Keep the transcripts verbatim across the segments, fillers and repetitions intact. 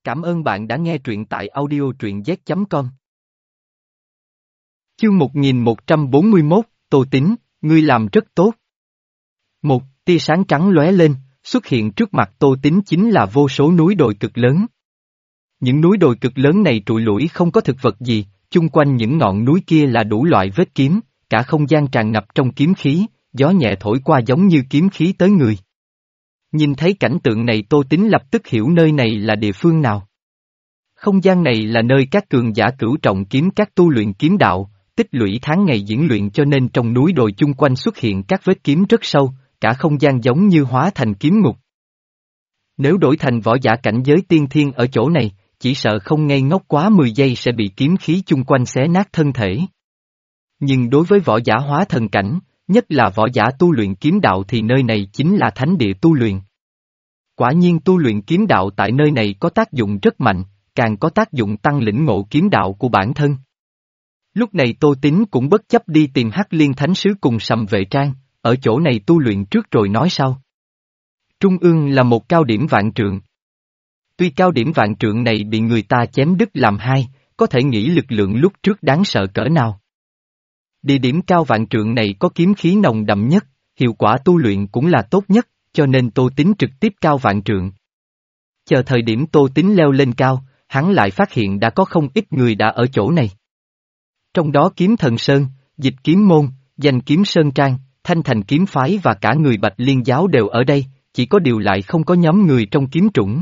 Cảm ơn bạn đã nghe truyện tại audio truyện z chấm com. Chương một nghìn một trăm bốn mươi mốt, Tô Tín, ngươi làm rất tốt. Một tia sáng trắng lóe lên, xuất hiện trước mặt Tô Tín chính là vô số núi đồi cực lớn. Những núi đồi cực lớn này trụi lủi không có thực vật gì, chung quanh những ngọn núi kia là đủ loại vết kiếm, cả không gian tràn ngập trong kiếm khí, gió nhẹ thổi qua giống như kiếm khí tới người. Nhìn thấy cảnh tượng này Tô Tín lập tức hiểu nơi này là địa phương nào. Không gian này là nơi các cường giả cửu trọng kiếm các tu luyện kiếm đạo, tích lũy tháng ngày diễn luyện cho nên trong núi đồi chung quanh xuất hiện các vết kiếm rất sâu, cả không gian giống như hóa thành kiếm ngục. Nếu đổi thành võ giả cảnh giới tiên thiên ở chỗ này, chỉ sợ không ngây ngốc quá mười giây sẽ bị kiếm khí chung quanh xé nát thân thể. Nhưng đối với võ giả hóa thần cảnh, nhất là võ giả tu luyện kiếm đạo thì nơi này chính là thánh địa tu luyện. Quả nhiên tu luyện kiếm đạo tại nơi này có tác dụng rất mạnh, càng có tác dụng tăng lĩnh ngộ kiếm đạo của bản thân. Lúc này Tô Tín cũng bất chấp đi tìm Hắc Liên Thánh Sứ cùng Sầm Vệ Trang, ở chỗ này tu luyện trước rồi nói sau. Trung ương là một cao điểm vạn trượng. Tuy cao điểm vạn trượng này bị người ta chém đứt làm hai, có thể nghĩ lực lượng lúc trước đáng sợ cỡ nào. Địa điểm cao vạn trượng này có kiếm khí nồng đậm nhất, hiệu quả tu luyện cũng là tốt nhất, cho nên Tô Tín trực tiếp cao vạn trượng. Chờ thời điểm Tô Tín leo lên cao, hắn lại phát hiện đã có không ít người đã ở chỗ này. Trong đó Kiếm Thần Sơn, Dịch Kiếm Môn, Danh Kiếm Sơn Trang, Thanh Thành Kiếm Phái và cả người Bạch Liên Giáo đều ở đây, chỉ có điều lại không có nhóm người trong kiếm trũng.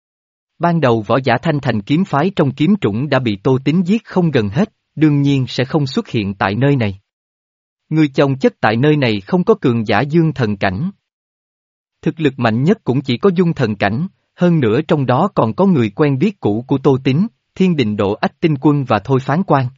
Ban đầu võ giả Thanh Thành Kiếm Phái trong kiếm trũng đã bị Tô Tín giết không gần hết, đương nhiên sẽ không xuất hiện tại nơi này. Người chồng chất tại nơi này không có cường giả dương thần cảnh. Thực lực mạnh nhất cũng chỉ có dung thần cảnh, hơn nữa trong đó còn có người quen biết cũ của Tô Tín, Thiên Đình Độ Ách Tinh Quân và Thôi Phán Quan.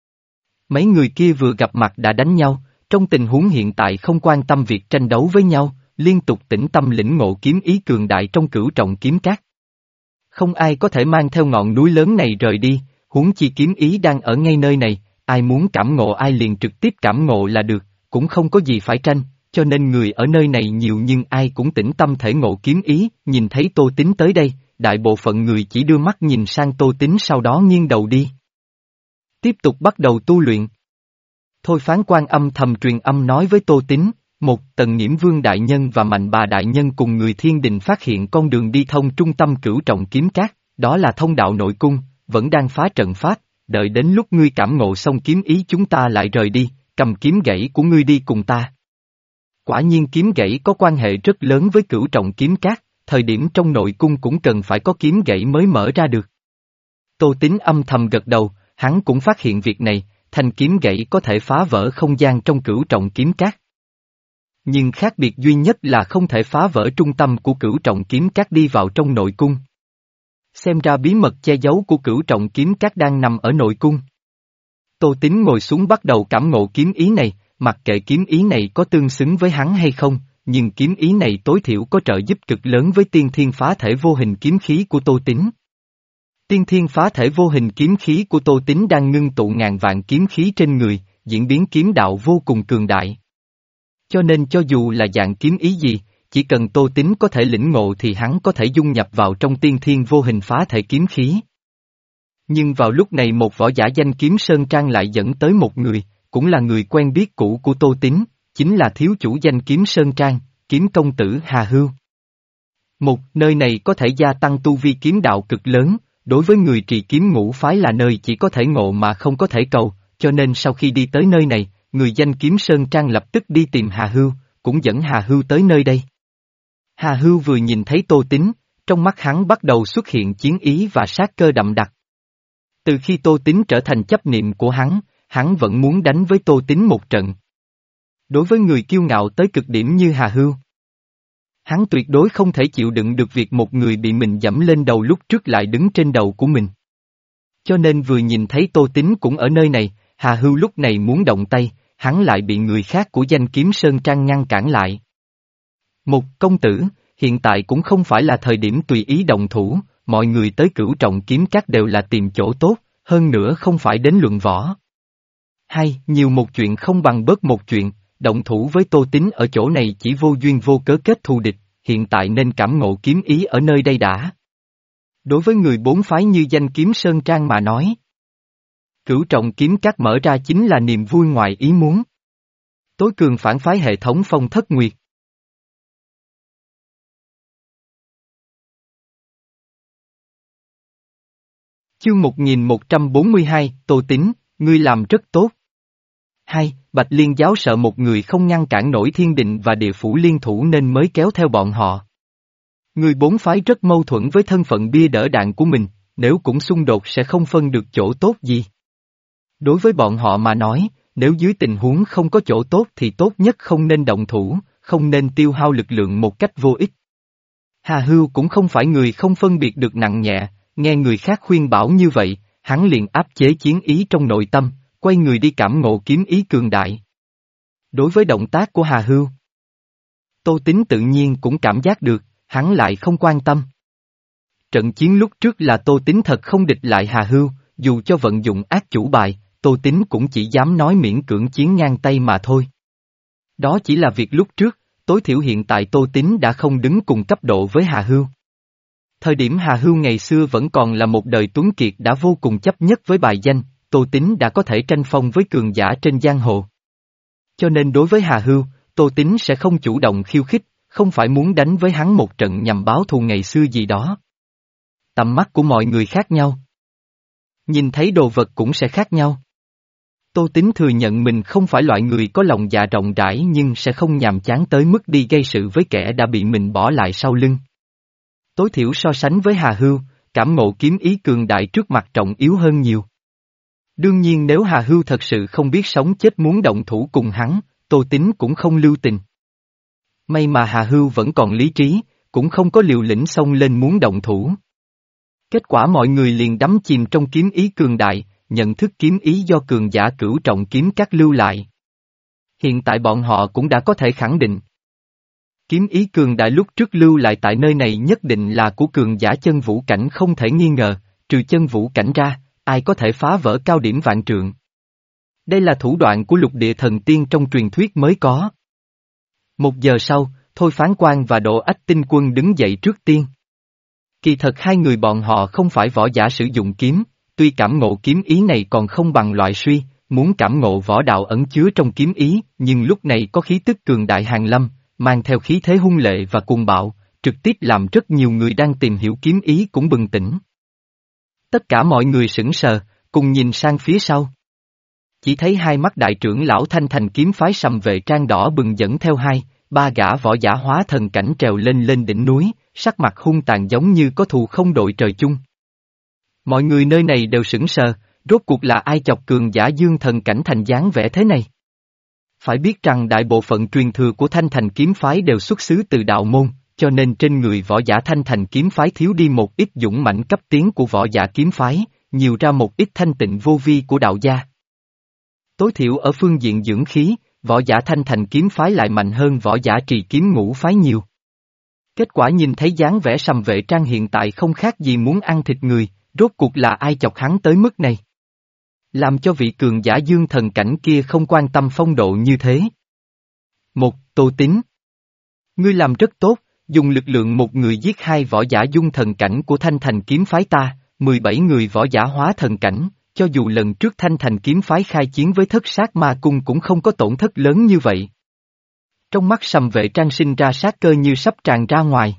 Mấy người kia vừa gặp mặt đã đánh nhau, trong tình huống hiện tại không quan tâm việc tranh đấu với nhau, liên tục tĩnh tâm lĩnh ngộ kiếm ý cường đại trong cửu trọng kiếm cát. Không ai có thể mang theo ngọn núi lớn này rời đi, huống chi kiếm ý đang ở ngay nơi này, ai muốn cảm ngộ ai liền trực tiếp cảm ngộ là được, cũng không có gì phải tranh, cho nên người ở nơi này nhiều nhưng ai cũng tĩnh tâm thể ngộ kiếm ý, nhìn thấy Tô Tín tới đây, đại bộ phận người chỉ đưa mắt nhìn sang Tô Tín sau đó nghiêng đầu đi. Tiếp tục bắt đầu tu luyện. Thôi Phán Quan âm thầm truyền âm nói với Tô Tín, một Tần Nghiễm Vương Đại Nhân và Mạnh Bà Đại Nhân cùng người Thiên Đình phát hiện con đường đi thông trung tâm cửu trọng kiếm cát, đó là thông đạo nội cung, vẫn đang phá trận pháp, đợi đến lúc ngươi cảm ngộ xong kiếm ý chúng ta lại rời đi, cầm kiếm gãy của ngươi đi cùng ta. Quả nhiên kiếm gãy có quan hệ rất lớn với cửu trọng kiếm cát, thời điểm trong nội cung cũng cần phải có kiếm gãy mới mở ra được. Tô Tín âm thầm gật đầu, hắn cũng phát hiện việc này, thanh kiếm gãy có thể phá vỡ không gian trong cửu trọng kiếm cát. Nhưng khác biệt duy nhất là không thể phá vỡ trung tâm của cửu trọng kiếm cát đi vào trong nội cung. Xem ra bí mật che giấu của cửu trọng kiếm cát đang nằm ở nội cung. Tô Tín ngồi xuống bắt đầu cảm ngộ kiếm ý này, mặc kệ kiếm ý này có tương xứng với hắn hay không, nhưng kiếm ý này tối thiểu có trợ giúp cực lớn với tiên thiên phá thể vô hình kiếm khí của Tô Tín. Tiên thiên phá thể vô hình kiếm khí của Tô Tín đang ngưng tụ ngàn vạn kiếm khí trên người, diễn biến kiếm đạo vô cùng cường đại. Cho nên cho dù là dạng kiếm ý gì, chỉ cần Tô Tín có thể lĩnh ngộ thì hắn có thể dung nhập vào trong tiên thiên vô hình phá thể kiếm khí. Nhưng vào lúc này một võ giả Danh Kiếm Sơn Trang lại dẫn tới một người, cũng là người quen biết cũ của Tô Tín, chính là thiếu chủ Danh Kiếm Sơn Trang, Kiếm Công Tử Hà Hưu. Một, nơi này có thể gia tăng tu vi kiếm đạo cực lớn, đối với người trì kiếm ngũ phái là nơi chỉ có thể ngộ mà không có thể cầu, cho nên sau khi đi tới nơi này, người Danh Kiếm Sơn Trang lập tức đi tìm Hà Hưu, cũng dẫn Hà Hưu tới nơi đây. Hà Hưu vừa nhìn thấy Tô Tín, trong mắt hắn bắt đầu xuất hiện chiến ý và sát cơ đậm đặc. Từ khi Tô Tín trở thành chấp niệm của hắn, hắn vẫn muốn đánh với Tô Tín một trận. Đối với người kiêu ngạo tới cực điểm như Hà Hưu, hắn tuyệt đối không thể chịu đựng được việc một người bị mình dẫm lên đầu lúc trước lại đứng trên đầu của mình. Cho nên vừa nhìn thấy Tô Tín cũng ở nơi này, Hà Hưu lúc này muốn động tay, hắn lại bị người khác của Danh Kiếm Sơn Trang ngăn cản lại. Một công tử, hiện tại cũng không phải là thời điểm tùy ý động thủ, mọi người tới cửu trọng kiếm cát đều là tìm chỗ tốt, hơn nữa không phải đến luận võ. Hai, nhiều một chuyện không bằng bớt một chuyện, động thủ với Tô Tín ở chỗ này chỉ vô duyên vô cớ kết thù địch, hiện tại nên cảm ngộ kiếm ý ở nơi đây đã. Đối với người bốn phái như danh kiếm Sơn Trang mà nói, Cửu Trọng kiếm các mở ra chính là niềm vui ngoài ý muốn. Tối cường phản phái hệ thống Phong Thất Nguyệt. Chương một nghìn một trăm bốn mươi hai, Tô Tín, ngươi làm rất tốt. Hai, Bạch Liên giáo sợ một người không ngăn cản nổi thiên định và địa phủ liên thủ nên mới kéo theo bọn họ. Người bốn phái rất mâu thuẫn với thân phận bia đỡ đạn của mình, nếu cũng xung đột sẽ không phân được chỗ tốt gì. Đối với bọn họ mà nói, nếu dưới tình huống không có chỗ tốt thì tốt nhất không nên động thủ, không nên tiêu hao lực lượng một cách vô ích. Hà Hưu cũng không phải người không phân biệt được nặng nhẹ, nghe người khác khuyên bảo như vậy, hắn liền áp chế chiến ý trong nội tâm, quay người đi cảm ngộ kiếm ý cường đại. Đối với động tác của Hà Hưu, Tô Tín tự nhiên cũng cảm giác được, hắn lại không quan tâm. Trận chiến lúc trước là Tô Tín thật không địch lại Hà Hưu, dù cho vận dụng ác chủ bài, Tô Tín cũng chỉ dám nói miễn cưỡng chiến ngang tay mà thôi. Đó chỉ là việc lúc trước, tối thiểu hiện tại Tô Tín đã không đứng cùng cấp độ với Hà Hưu. Thời điểm Hà Hưu ngày xưa vẫn còn là một đời tuấn kiệt đã vô cùng chấp nhất với bài danh, Tô Tín đã có thể tranh phong với cường giả trên giang hồ. Cho nên đối với Hà Hưu, Tô Tín sẽ không chủ động khiêu khích, không phải muốn đánh với hắn một trận nhằm báo thù ngày xưa gì đó. Tầm mắt của mọi người khác nhau. Nhìn thấy đồ vật cũng sẽ khác nhau. Tô Tín thừa nhận mình không phải loại người có lòng dạ rộng rãi nhưng sẽ không nhàm chán tới mức đi gây sự với kẻ đã bị mình bỏ lại sau lưng. Tối thiểu so sánh với Hà Hưu, cảm ngộ kiếm ý cường đại trước mặt trọng yếu hơn nhiều. Đương nhiên nếu Hà Hưu thật sự không biết sống chết muốn động thủ cùng hắn, Tô Tín cũng không lưu tình. May mà Hà Hưu vẫn còn lý trí, cũng không có liều lĩnh xông lên muốn động thủ. Kết quả mọi người liền đắm chìm trong kiếm ý cường đại, nhận thức kiếm ý do cường giả Cửu Trọng kiếm các lưu lại. Hiện tại bọn họ cũng đã có thể khẳng định. Kiếm ý cường đại lúc trước lưu lại tại nơi này nhất định là của cường giả chân vũ cảnh không thể nghi ngờ, trừ chân vũ cảnh ra, ai có thể phá vỡ cao điểm vạn trượng. Đây là thủ đoạn của lục địa thần tiên trong truyền thuyết mới có. Một giờ sau, Thôi Phán Quan và Độ Ách Tinh Quân đứng dậy trước tiên. Kỳ thật hai người bọn họ không phải võ giả sử dụng kiếm, tuy cảm ngộ kiếm ý này còn không bằng loại suy, muốn cảm ngộ võ đạo ẩn chứa trong kiếm ý, nhưng lúc này có khí tức cường đại hàn lâm, mang theo khí thế hung lệ và cuồng bạo, trực tiếp làm rất nhiều người đang tìm hiểu kiếm ý cũng bừng tỉnh. Tất cả mọi người sững sờ, cùng nhìn sang phía sau. Chỉ thấy hai mắt đại trưởng lão Thanh Thành kiếm phái Sầm Vệ Trang đỏ bừng dẫn theo hai, ba gã võ giả hóa thần cảnh trèo lên lên đỉnh núi, sắc mặt hung tàn giống như có thù không đội trời chung. Mọi người nơi này đều sững sờ, rốt cuộc là ai chọc cường giả dương thần cảnh thành dáng vẻ thế này? Phải biết rằng đại bộ phận truyền thừa của Thanh Thành kiếm phái đều xuất xứ từ đạo môn, cho nên trên người võ giả Thanh Thành kiếm phái thiếu đi một ít dũng mãnh cấp tiến của võ giả kiếm phái, nhiều ra một ít thanh tịnh vô vi của đạo gia. Tối thiểu ở phương diện dưỡng khí, võ giả Thanh Thành kiếm phái lại mạnh hơn võ giả Trì kiếm ngũ phái nhiều. Kết quả nhìn thấy dáng vẻ Sầm Vệ Trang hiện tại không khác gì muốn ăn thịt người, rốt cuộc là ai chọc hắn tới mức này? Làm cho vị cường giả dương thần cảnh kia không quan tâm phong độ như thế. Một, Tô Tín. Ngươi làm rất tốt, dùng lực lượng một người giết hai võ giả dung thần cảnh của Thanh Thành kiếm phái ta, mười bảy người võ giả hóa thần cảnh, cho dù lần trước Thanh Thành kiếm phái khai chiến với Thất Sát Ma Cung cũng không có tổn thất lớn như vậy. Trong mắt Sầm Vệ Trang sinh ra sát cơ như sắp tràn ra ngoài.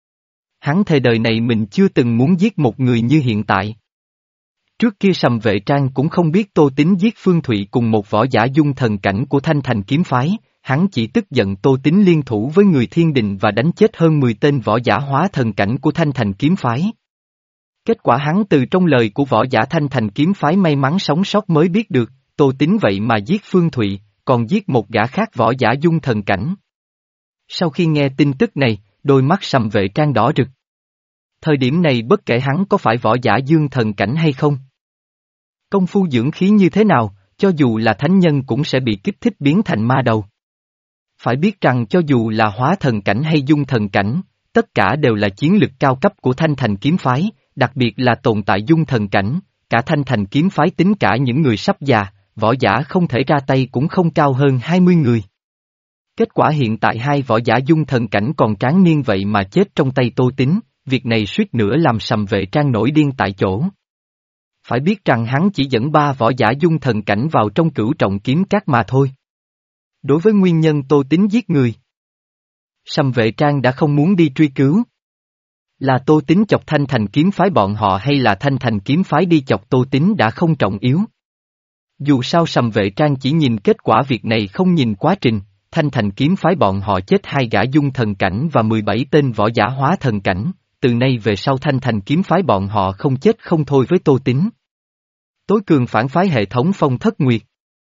Hắn thề đời này mình chưa từng muốn giết một người như hiện tại. Trước kia Sầm Vệ Trang cũng không biết Tô Tín giết Phương Thụy cùng một võ giả dung thần cảnh của Thanh Thành kiếm phái, hắn chỉ tức giận Tô Tín liên thủ với người thiên đình và đánh chết hơn mười tên võ giả hóa thần cảnh của Thanh Thành kiếm phái. Kết quả hắn từ trong lời của võ giả Thanh Thành kiếm phái may mắn sống sót mới biết được, Tô Tín vậy mà giết Phương Thụy, còn giết một gã khác võ giả dung thần cảnh. Sau khi nghe tin tức này, đôi mắt Sầm Vệ Trang đỏ rực. Thời điểm này bất kể hắn có phải võ giả dương thần cảnh hay không. Công phu dưỡng khí như thế nào, cho dù là thánh nhân cũng sẽ bị kích thích biến thành ma đầu. Phải biết rằng cho dù là hóa thần cảnh hay dung thần cảnh, tất cả đều là chiến lực cao cấp của Thanh Thành kiếm phái, đặc biệt là tồn tại dung thần cảnh, cả Thanh Thành kiếm phái tính cả những người sắp già, võ giả không thể ra tay cũng không cao hơn hai mươi người. Kết quả hiện tại hai võ giả dung thần cảnh còn tráng niên vậy mà chết trong tay Tô Tín, việc này suýt nữa làm Sầm Vệ Trang nổi điên tại chỗ. Phải biết rằng hắn chỉ dẫn ba võ giả dung thần cảnh vào trong cửu trọng kiếm cát mà thôi. Đối với nguyên nhân Tô Tín giết người, Sầm Vệ Trang đã không muốn đi truy cứu. Là Tô Tín chọc Thanh Thành kiếm phái bọn họ hay là Thanh Thành kiếm phái đi chọc Tô Tín đã không trọng yếu. Dù sao Sầm Vệ Trang chỉ nhìn kết quả việc này không nhìn quá trình, Thanh Thành kiếm phái bọn họ chết hai gã dung thần cảnh và mười bảy tên võ giả hóa thần cảnh, từ nay về sau Thanh Thành kiếm phái bọn họ không chết không thôi với Tô Tín. Tối cường phản phái hệ thống Phong Thất Nguyệt.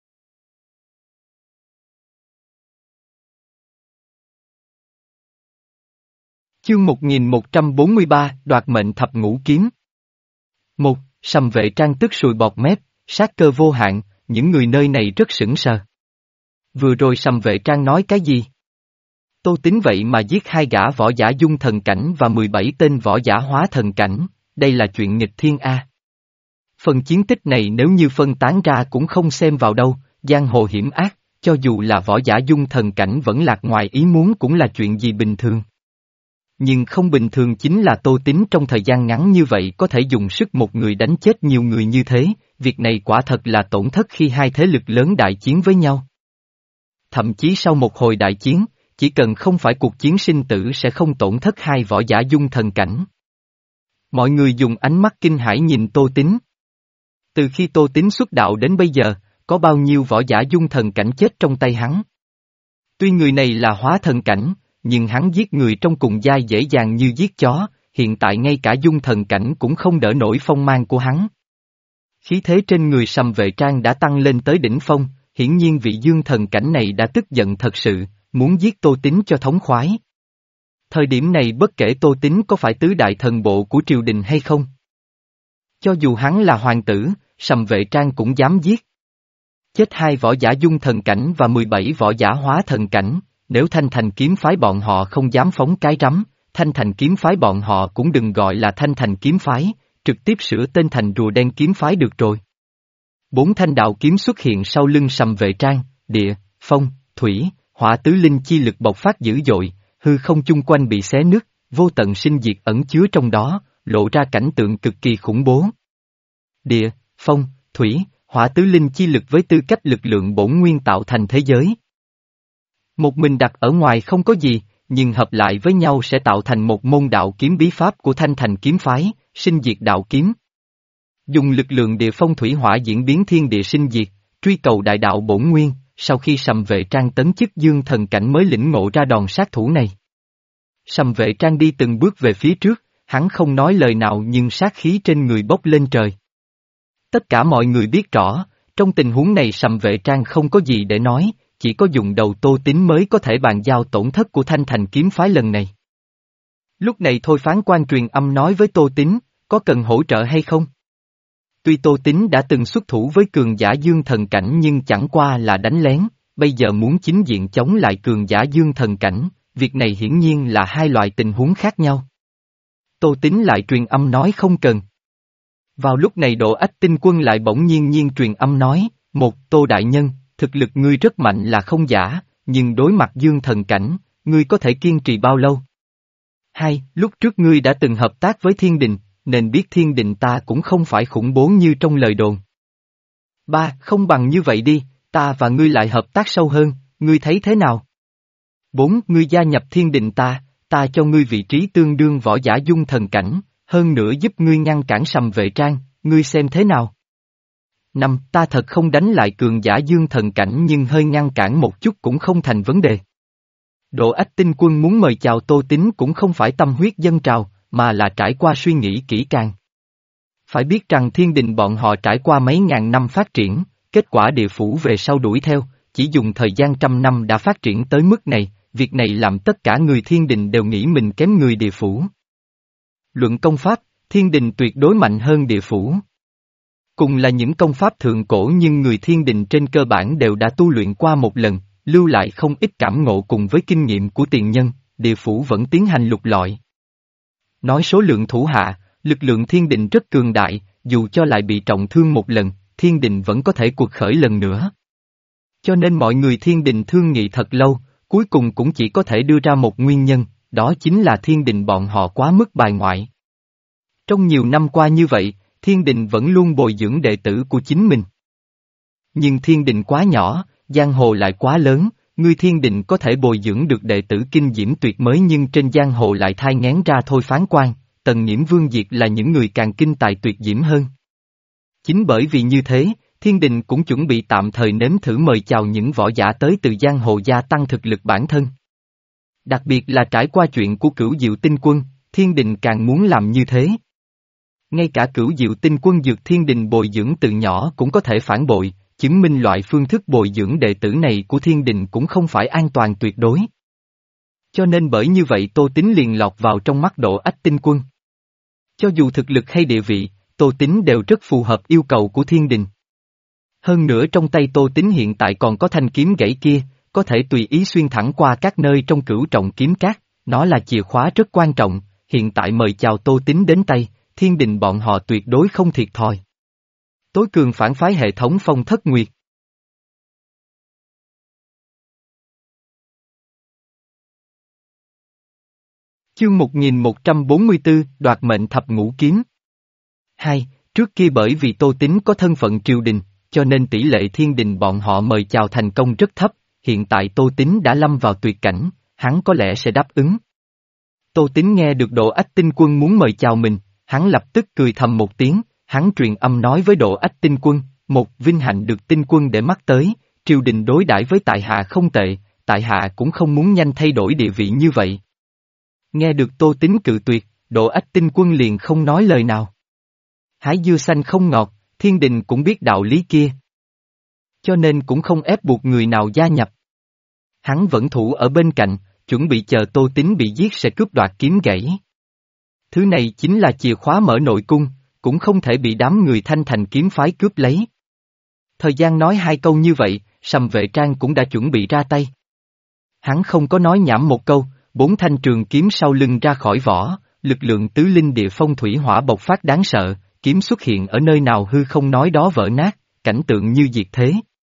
Chương một nghìn một trăm bốn mươi ba, đoạt mệnh thập ngũ kiếm. Một, Sầm Vệ Trang tức sùi bọt mép, sát cơ vô hạn, những người nơi này rất sững sờ. Vừa rồi Sầm Vệ Trang nói cái gì? Tô Tín vậy mà giết hai gã võ giả dung thần cảnh và mười bảy tên võ giả hóa thần cảnh, đây là chuyện nghịch thiên A. Phần chiến tích này nếu như phân tán ra cũng không xem vào đâu, giang hồ hiểm ác, cho dù là võ giả dung thần cảnh vẫn lạc ngoài ý muốn cũng là chuyện gì bình thường. Nhưng không bình thường chính là Tô Tín trong thời gian ngắn như vậy có thể dùng sức một người đánh chết nhiều người như thế, việc này quả thật là tổn thất khi hai thế lực lớn đại chiến với nhau. Thậm chí sau một hồi đại chiến, chỉ cần không phải cuộc chiến sinh tử sẽ không tổn thất hai võ giả dung thần cảnh. Mọi người dùng ánh mắt kinh hãi nhìn Tô Tín. Từ khi Tô Tín xuất đạo đến bây giờ, có bao nhiêu võ giả dung thần cảnh chết trong tay hắn. Tuy người này là hóa thần cảnh, nhưng hắn giết người trong cùng giai dễ dàng như giết chó, hiện tại ngay cả dung thần cảnh cũng không đỡ nổi phong mang của hắn. Khí thế trên người Sầm Vệ Trang đã tăng lên tới đỉnh phong, hiển nhiên vị dương thần cảnh này đã tức giận thật sự, muốn giết Tô Tín cho thống khoái. Thời điểm này bất kể Tô Tín có phải tứ đại thần bộ của triều đình hay không. Cho dù hắn là hoàng tử, Sầm Vệ Trang cũng dám giết. Chết hai võ giả dung thần cảnh và mười bảy võ giả hóa thần cảnh, nếu Thanh Thành kiếm phái bọn họ không dám phóng cái rắm, Thanh Thành kiếm phái bọn họ cũng đừng gọi là Thanh Thành kiếm phái, trực tiếp sửa tên thành Rùa Đen kiếm phái được rồi. Bốn thanh đạo kiếm xuất hiện sau lưng Sầm Vệ Trang, địa, phong, thủy, hỏa tứ linh chi lực bộc phát dữ dội, hư không chung quanh bị xé nứt, vô tận sinh diệt ẩn chứa trong đó, lộ ra cảnh tượng cực kỳ khủng bố. Địa, phong, thủy, hỏa tứ linh chi lực với tư cách lực lượng bổn nguyên tạo thành thế giới. Một mình đặt ở ngoài không có gì, nhưng hợp lại với nhau sẽ tạo thành một môn đạo kiếm bí pháp của Thanh Thành kiếm phái, sinh diệt đạo kiếm. Dùng lực lượng địa phong thủy hỏa diễn biến thiên địa sinh diệt, truy cầu đại đạo bổn nguyên, sau khi Sầm Vệ Trang tấn chức dương thần cảnh mới lĩnh ngộ ra đòn sát thủ này. Sầm Vệ Trang đi từng bước về phía trước, hắn không nói lời nào nhưng sát khí trên người bốc lên trời. Tất cả mọi người biết rõ, trong tình huống này Sầm Vệ Trang không có gì để nói, chỉ có dùng đầu Tô Tín mới có thể bàn giao tổn thất của Thanh Thành kiếm phái lần này. Lúc này thôi phán quan truyền âm nói với Tô Tín, có cần hỗ trợ hay không? Tuy Tô Tín đã từng xuất thủ với cường giả dương thần cảnh nhưng chẳng qua là đánh lén, bây giờ muốn chính diện chống lại cường giả dương thần cảnh, việc này hiển nhiên là hai loại tình huống khác nhau. Tô Tín lại truyền âm nói không cần. Vào lúc này Độ Ách Tinh Quân lại bỗng nhiên nhiên truyền âm nói, một, Tô Đại Nhân, thực lực ngươi rất mạnh là không giả, nhưng đối mặt dương thần cảnh, ngươi có thể kiên trì bao lâu? Hai, lúc trước ngươi đã từng hợp tác với thiên đình, nên biết thiên đình ta cũng không phải khủng bố như trong lời đồn. Ba, không bằng như vậy đi, ta và ngươi lại hợp tác sâu hơn, ngươi thấy thế nào? Bốn, ngươi gia nhập thiên đình ta, ta cho ngươi vị trí tương đương võ giả dung thần cảnh, hơn nữa giúp ngươi ngăn cản Sầm Vệ Trang, ngươi xem thế nào? Năm, ta thật không đánh lại cường giả dương thần cảnh nhưng hơi ngăn cản một chút cũng không thành vấn đề. Độ Ách Tinh Quân muốn mời chào Tô Tín cũng không phải tâm huyết dâng trào, mà là trải qua suy nghĩ kỹ càng. Phải biết rằng thiên đình bọn họ trải qua mấy ngàn năm phát triển, kết quả địa phủ về sau đuổi theo, chỉ dùng thời gian trăm năm đã phát triển tới mức này, việc này làm tất cả người thiên đình đều nghĩ mình kém người địa phủ. Luận công pháp, thiên đình tuyệt đối mạnh hơn địa phủ. Cùng là những công pháp thượng cổ nhưng người thiên đình trên cơ bản đều đã tu luyện qua một lần, lưu lại không ít cảm ngộ cùng với kinh nghiệm của tiền nhân, địa phủ vẫn tiến hành lục lọi. Nói số lượng thủ hạ, lực lượng thiên đình rất cường đại, dù cho lại bị trọng thương một lần, thiên đình vẫn có thể cuộc khởi lần nữa. Cho nên mọi người thiên đình thương nghị thật lâu, cuối cùng cũng chỉ có thể đưa ra một nguyên nhân, đó chính là thiên đình bọn họ quá mức bài ngoại. Trong nhiều năm qua như vậy, thiên đình vẫn luôn bồi dưỡng đệ tử của chính mình. Nhưng thiên đình quá nhỏ, giang hồ lại quá lớn, ngươi thiên đình có thể bồi dưỡng được đệ tử kinh diễm tuyệt mới nhưng trên giang hồ lại thai nghén ra thôi phán quan, Tần Nhiễm Vương Diệt là những người càng kinh tài tuyệt diễm hơn. Chính bởi vì như thế, thiên đình cũng chuẩn bị tạm thời nếm thử mời chào những võ giả tới từ giang hồ gia tăng thực lực bản thân. Đặc biệt là trải qua chuyện của Cửu Diệu Tinh Quân, thiên đình càng muốn làm như thế. Ngay cả Cửu Diệu Tinh Quân dược thiên đình bồi dưỡng từ nhỏ cũng có thể phản bội, chứng minh loại phương thức bồi dưỡng đệ tử này của thiên đình cũng không phải an toàn tuyệt đối. Cho nên bởi như vậy Tô Tín liền lọt vào trong mắt Độ Ách Tinh Quân. Cho dù thực lực hay địa vị, Tô Tín đều rất phù hợp yêu cầu của thiên đình. Hơn nữa trong tay Tô Tín hiện tại còn có thanh kiếm gãy kia, có thể tùy ý xuyên thẳng qua các nơi trong cửu trọng kiếm cát, nó là chìa khóa rất quan trọng, hiện tại mời chào Tô Tín đến tay, thiên đình bọn họ tuyệt đối không thiệt thòi. Tối cường phản phái hệ thống Phong Thất Nguyệt. Chương một nghìn một trăm bốn mươi tư, đoạt mệnh thập ngũ kiếm. Hai, trước kia bởi vì Tô Tín có thân phận triều đình, cho nên tỷ lệ thiên đình bọn họ mời chào thành công rất thấp, hiện tại Tô Tín đã lâm vào tuyệt cảnh, hắn có lẽ sẽ đáp ứng. Tô Tín nghe được Độ Ách Tinh Quân muốn mời chào mình, hắn lập tức cười thầm một tiếng, hắn truyền âm nói với Độ Ách Tinh Quân, một vinh hạnh được Tinh Quân để mắt tới, triều đình đối đãi với tại hạ không tệ, tại hạ cũng không muốn nhanh thay đổi địa vị như vậy. Nghe được Tô Tín cự tuyệt, Độ Ách Tinh Quân liền không nói lời nào. Hái dưa xanh không ngọt, thiên đình cũng biết đạo lý kia. Cho nên cũng không ép buộc người nào gia nhập. Hắn vẫn thủ ở bên cạnh, chuẩn bị chờ Tô Tín bị giết sẽ cướp đoạt kiếm gãy. Thứ này chính là chìa khóa mở nội cung, cũng không thể bị đám người Thanh Thành kiếm phái cướp lấy. Thời gian nói hai câu như vậy, Sầm Vệ Trang cũng đã chuẩn bị ra tay. Hắn không có nói nhảm một câu, bốn thanh trường kiếm sau lưng ra khỏi vỏ, lực lượng tứ linh địa phong thủy hỏa bộc phát đáng sợ, kiếm xuất hiện ở nơi nào hư không nói đó vỡ nát, cảnh tượng như diệt thế.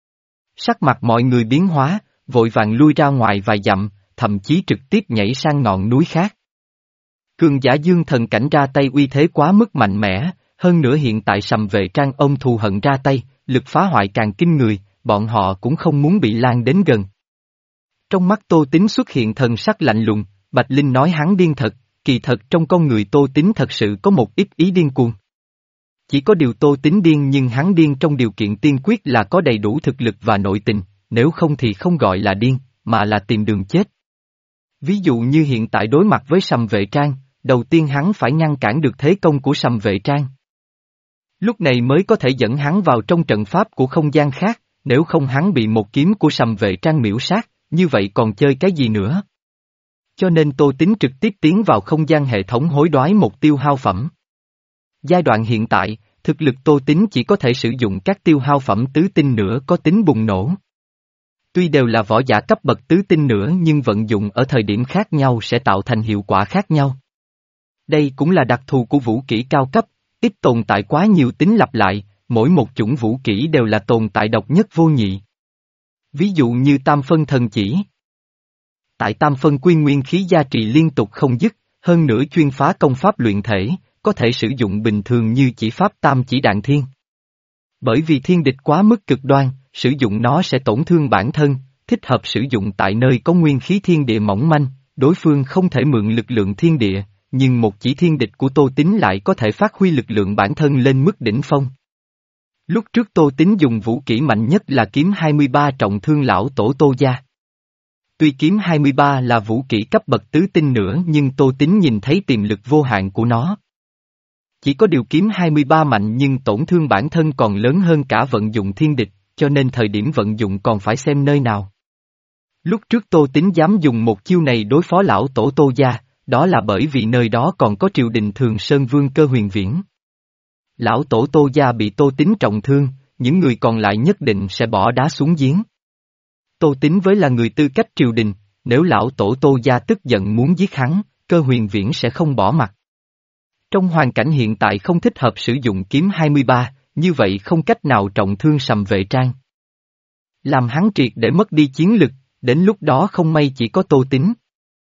Sắc mặt mọi người biến hóa, vội vàng lui ra ngoài vài dặm, thậm chí trực tiếp nhảy sang ngọn núi khác. Cường giả dương thần cảnh ra tay uy thế quá mức mạnh mẽ, hơn nữa hiện tại Sầm Vệ Trang ông thù hận ra tay, lực phá hoại càng kinh người, bọn họ cũng không muốn bị lan đến gần. Trong mắt Tô Tín xuất hiện thần sắc lạnh lùng, Bạch Linh nói hắn điên thật, kỳ thật trong con người Tô Tín thật sự có một ít ý điên cuồng. Chỉ có điều Tô Tín điên nhưng hắn điên trong điều kiện tiên quyết là có đầy đủ thực lực và nội tình, nếu không thì không gọi là điên, mà là tìm đường chết. Ví dụ như hiện tại đối mặt với Sầm Vệ Trang, đầu tiên hắn phải ngăn cản được thế công của Sầm Vệ Trang. Lúc này mới có thể dẫn hắn vào trong trận pháp của không gian khác, nếu không hắn bị một kiếm của Sầm Vệ Trang miễu sát, như vậy còn chơi cái gì nữa. Cho nên Tô Tín trực tiếp tiến vào không gian hệ thống hối đoái một tiêu hao phẩm. Giai đoạn hiện tại, thực lực Tô Tín chỉ có thể sử dụng các tiêu hao phẩm tứ tinh nữa có tính bùng nổ. Tuy đều là võ giả cấp bậc tứ tinh nữa nhưng vận dụng ở thời điểm khác nhau sẽ tạo thành hiệu quả khác nhau. Đây cũng là đặc thù của vũ kỹ cao cấp, ít tồn tại quá nhiều tính lặp lại, mỗi một chủng vũ kỹ đều là tồn tại độc nhất vô nhị. Ví dụ như tam phân thần chỉ. Tại tam phân quy nguyên khí gia trì liên tục không dứt, hơn nữa chuyên phá công pháp luyện thể, có thể sử dụng bình thường như chỉ pháp tam chỉ đạn thiên. Bởi vì thiên địch quá mức cực đoan, sử dụng nó sẽ tổn thương bản thân, thích hợp sử dụng tại nơi có nguyên khí thiên địa mỏng manh, đối phương không thể mượn lực lượng thiên địa, nhưng một chỉ thiên địch của Tô Tín lại có thể phát huy lực lượng bản thân lên mức đỉnh phong. Lúc trước Tô Tín dùng vũ kỹ mạnh nhất là kiếm hai mươi ba trọng thương lão tổ Tô gia. Tuy kiếm hai mươi ba là vũ kỹ cấp bậc tứ tinh nữa nhưng Tô Tín nhìn thấy tiềm lực vô hạn của nó. Chỉ có điều kiếm hai mươi ba mạnh nhưng tổn thương bản thân còn lớn hơn cả vận dụng thiên địch, cho nên thời điểm vận dụng còn phải xem nơi nào. Lúc trước Tô Tín dám dùng một chiêu này đối phó lão tổ Tô gia, đó là bởi vì nơi đó còn có triều đình Thường Sơn Vương Cơ Huyền Viễn. Lão tổ Tô gia bị Tô Tín trọng thương, những người còn lại nhất định sẽ bỏ đá xuống giếng. Tô Tín với là người tư cách triều đình, nếu lão tổ Tô gia tức giận muốn giết hắn, Cơ Huyền Viễn sẽ không bỏ mặt. Trong hoàn cảnh hiện tại không thích hợp sử dụng kiếm hai mươi ba, như vậy không cách nào trọng thương Sầm Vệ Trang. Làm hắn triệt để mất đi chiến lực, đến lúc đó không may chỉ có Tô Tín.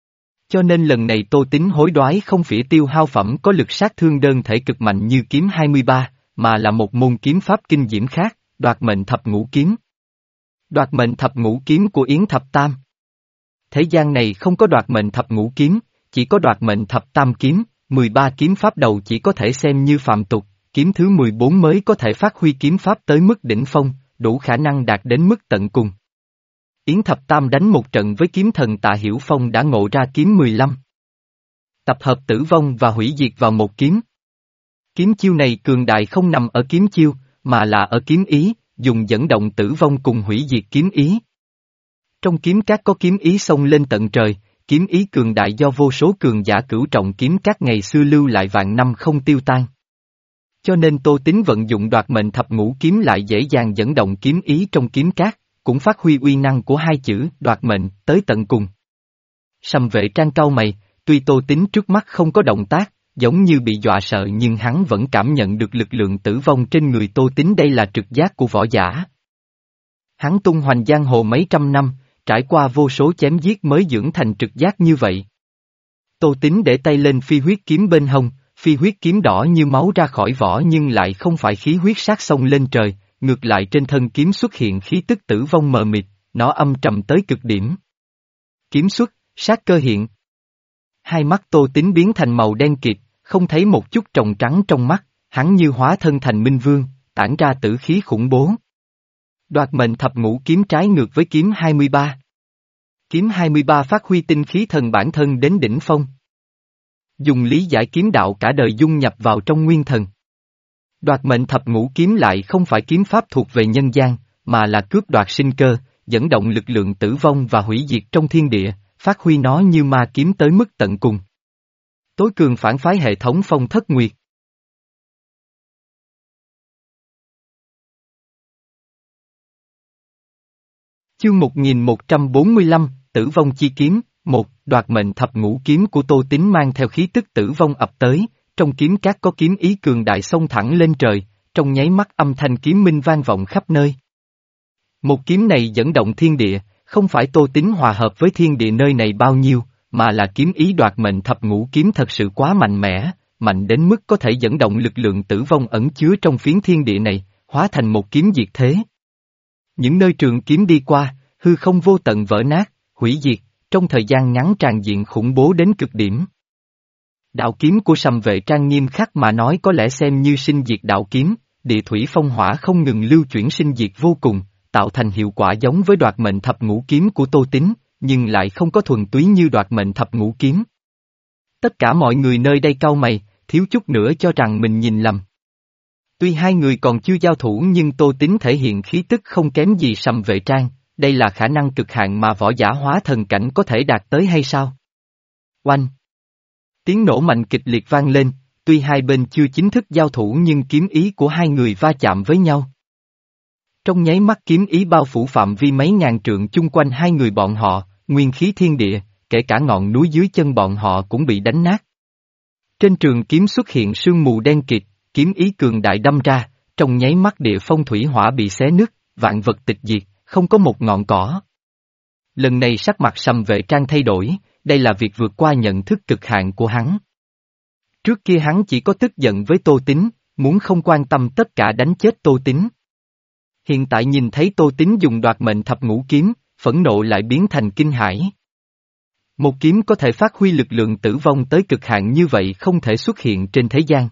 Cho nên lần này Tô Tín hối đoái không phỉ tiêu hao phẩm có lực sát thương đơn thể cực mạnh như kiếm hai mươi ba, mà là một môn kiếm pháp kinh diễm khác, đoạt mệnh thập ngũ kiếm. Đoạt mệnh thập ngũ kiếm của Yến Thập Tam. Thế gian này không có đoạt mệnh thập ngũ kiếm, chỉ có đoạt mệnh thập tam kiếm, mười ba kiếm pháp đầu chỉ có thể xem như phạm tục, kiếm thứ mười bốn mới có thể phát huy kiếm pháp tới mức đỉnh phong, đủ khả năng đạt đến mức tận cùng. Yến Thập Tam đánh một trận với kiếm thần Tạ Hiểu Phong đã ngộ ra kiếm mười lăm. Tập hợp tử vong và hủy diệt vào một kiếm. Kiếm chiêu này cường đại không nằm ở kiếm chiêu, mà là ở kiếm ý, dùng dẫn động tử vong cùng hủy diệt kiếm ý. Trong kiếm cát có kiếm ý xông lên tận trời, kiếm ý cường đại do vô số cường giả cửu trọng kiếm cát ngày xưa lưu lại vạn năm không tiêu tan. Cho nên Tô Tín vận dụng đoạt mệnh thập ngũ kiếm lại dễ dàng dẫn động kiếm ý trong kiếm cát, cũng phát huy uy năng của hai chữ đoạt mệnh tới tận cùng. Sầm Vệ Trang cau mày, tuy Tô Tín trước mắt không có động tác, giống như bị dọa sợ nhưng hắn vẫn cảm nhận được lực lượng tử vong trên người Tô Tín, đây là trực giác của võ giả. Hắn tung hoành giang hồ mấy trăm năm, trải qua vô số chém giết mới dưỡng thành trực giác như vậy. Tô Tín để tay lên phi huyết kiếm bên hông, phi huyết kiếm đỏ như máu ra khỏi vỏ nhưng lại không phải khí huyết sát xông lên trời, ngược lại trên thân kiếm xuất hiện khí tức tử vong mờ mịt, nó âm trầm tới cực điểm. Kiếm xuất, sát cơ hiện. Hai mắt Tô Tín biến thành màu đen kịt, không thấy một chút tròng trắng trong mắt, hắn như hóa thân thành minh vương, tản ra tử khí khủng bố. Đoạt mệnh thập ngũ kiếm trái ngược với kiếm hai mươi ba. Kiếm hai mươi ba phát huy tinh khí thần bản thân đến đỉnh phong. Dùng lý giải kiếm đạo cả đời dung nhập vào trong nguyên thần. Đoạt mệnh thập ngũ kiếm lại không phải kiếm pháp thuộc về nhân gian, mà là cướp đoạt sinh cơ, dẫn động lực lượng tử vong và hủy diệt trong thiên địa, phát huy nó như ma kiếm tới mức tận cùng. Tối cường phản phái hệ thống Phong Thất Nguyệt. Chương một nghìn một trăm bốn mươi lăm, Tử vong chi kiếm, một, đoạt mệnh thập ngũ kiếm của Tô Tín mang theo khí tức tử vong ập tới, trong kiếm cát có kiếm ý cường đại xông thẳng lên trời, trong nháy mắt âm thanh kiếm minh vang vọng khắp nơi. Một kiếm này dẫn động thiên địa, không phải Tô Tín hòa hợp với thiên địa nơi này bao nhiêu, mà là kiếm ý đoạt mệnh thập ngũ kiếm thật sự quá mạnh mẽ, mạnh đến mức có thể dẫn động lực lượng tử vong ẩn chứa trong phiến thiên địa này, hóa thành một kiếm diệt thế. Những nơi trường kiếm đi qua, hư không vô tận vỡ nát, hủy diệt, trong thời gian ngắn tràn diện khủng bố đến cực điểm. Đạo kiếm của Sầm Vệ Trang nghiêm khắc mà nói có lẽ xem như sinh diệt đạo kiếm, địa thủy phong hỏa không ngừng lưu chuyển sinh diệt vô cùng, tạo thành hiệu quả giống với đoạt mệnh thập ngũ kiếm của Tô Tín, nhưng lại không có thuần túy như đoạt mệnh thập ngũ kiếm. Tất cả mọi người nơi đây cau mày, thiếu chút nữa cho rằng mình nhìn lầm. Tuy hai người còn chưa giao thủ nhưng Tô Tín thể hiện khí tức không kém gì Sầm Vệ Trang, đây là khả năng cực hạn mà võ giả hóa thần cảnh có thể đạt tới hay sao? Oanh! Tiếng nổ mạnh kịch liệt vang lên, tuy hai bên chưa chính thức giao thủ nhưng kiếm ý của hai người va chạm với nhau. Trong nháy mắt kiếm ý bao phủ phạm vi mấy ngàn trượng chung quanh hai người bọn họ, nguyên khí thiên địa, kể cả ngọn núi dưới chân bọn họ cũng bị đánh nát. Trên trường kiếm xuất hiện sương mù đen kịt, kiếm ý cường đại đâm ra, trong nháy mắt địa phong thủy hỏa bị xé nứt, vạn vật tịch diệt, không có một ngọn cỏ. Lần này sắc mặt Sầm Vệ Trang thay đổi, đây là việc vượt qua nhận thức cực hạn của hắn. Trước kia hắn chỉ có tức giận với Tô Tín, muốn không quan tâm tất cả đánh chết Tô Tín. Hiện tại nhìn thấy Tô Tín dùng đoạt mệnh thập ngũ kiếm, phẫn nộ lại biến thành kinh hãi. Một kiếm có thể phát huy lực lượng tử vong tới cực hạn như vậy không thể xuất hiện trên thế gian.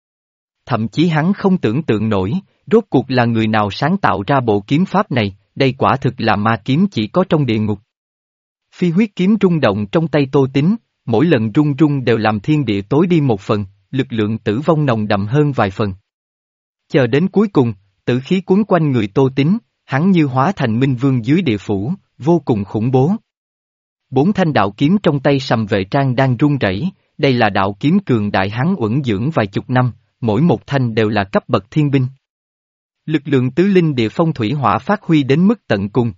Thậm chí hắn không tưởng tượng nổi, rốt cuộc là người nào sáng tạo ra bộ kiếm pháp này, đây quả thực là ma kiếm chỉ có trong địa ngục. Phi huyết kiếm rung động trong tay Tô Tín, mỗi lần rung rung đều làm thiên địa tối đi một phần, lực lượng tử vong nồng đậm hơn vài phần. Chờ đến cuối cùng, tử khí cuốn quanh người Tô Tín, hắn như hóa thành minh vương dưới địa phủ, vô cùng khủng bố. Bốn thanh đạo kiếm trong tay Sầm Vệ Trang đang run rẩy, đây là đạo kiếm cường đại hắn uẩn dưỡng vài chục năm, mỗi một thanh đều là cấp bậc thiên binh. Lực lượng tứ linh địa phong thủy hỏa phát huy đến mức tận cùng.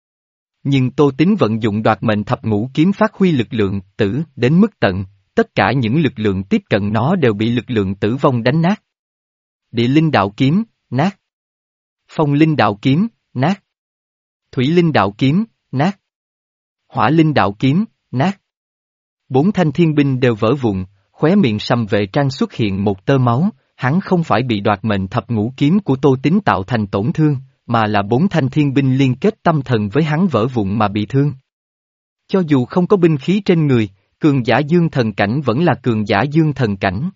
Nhưng Tô Tín vận dụng đoạt mệnh thập ngũ kiếm phát huy lực lượng tử đến mức tận, tất cả những lực lượng tiếp cận nó đều bị lực lượng tử vong đánh nát. Địa linh đạo kiếm, nát. Phong linh đạo kiếm, nát. Thủy linh đạo kiếm, nát. Hỏa linh đạo kiếm, nát. Bốn thanh thiên binh đều vỡ vụn, khóe miệng Sầm Vệ Trang xuất hiện một tơ máu, hắn không phải bị đoạt mệnh thập ngũ kiếm của Tô Tín tạo thành tổn thương, mà là bốn thanh thiên binh liên kết tâm thần với hắn vỡ vụn mà bị thương. Cho dù không có binh khí trên người, cường giả dương thần cảnh vẫn là cường giả dương thần cảnh.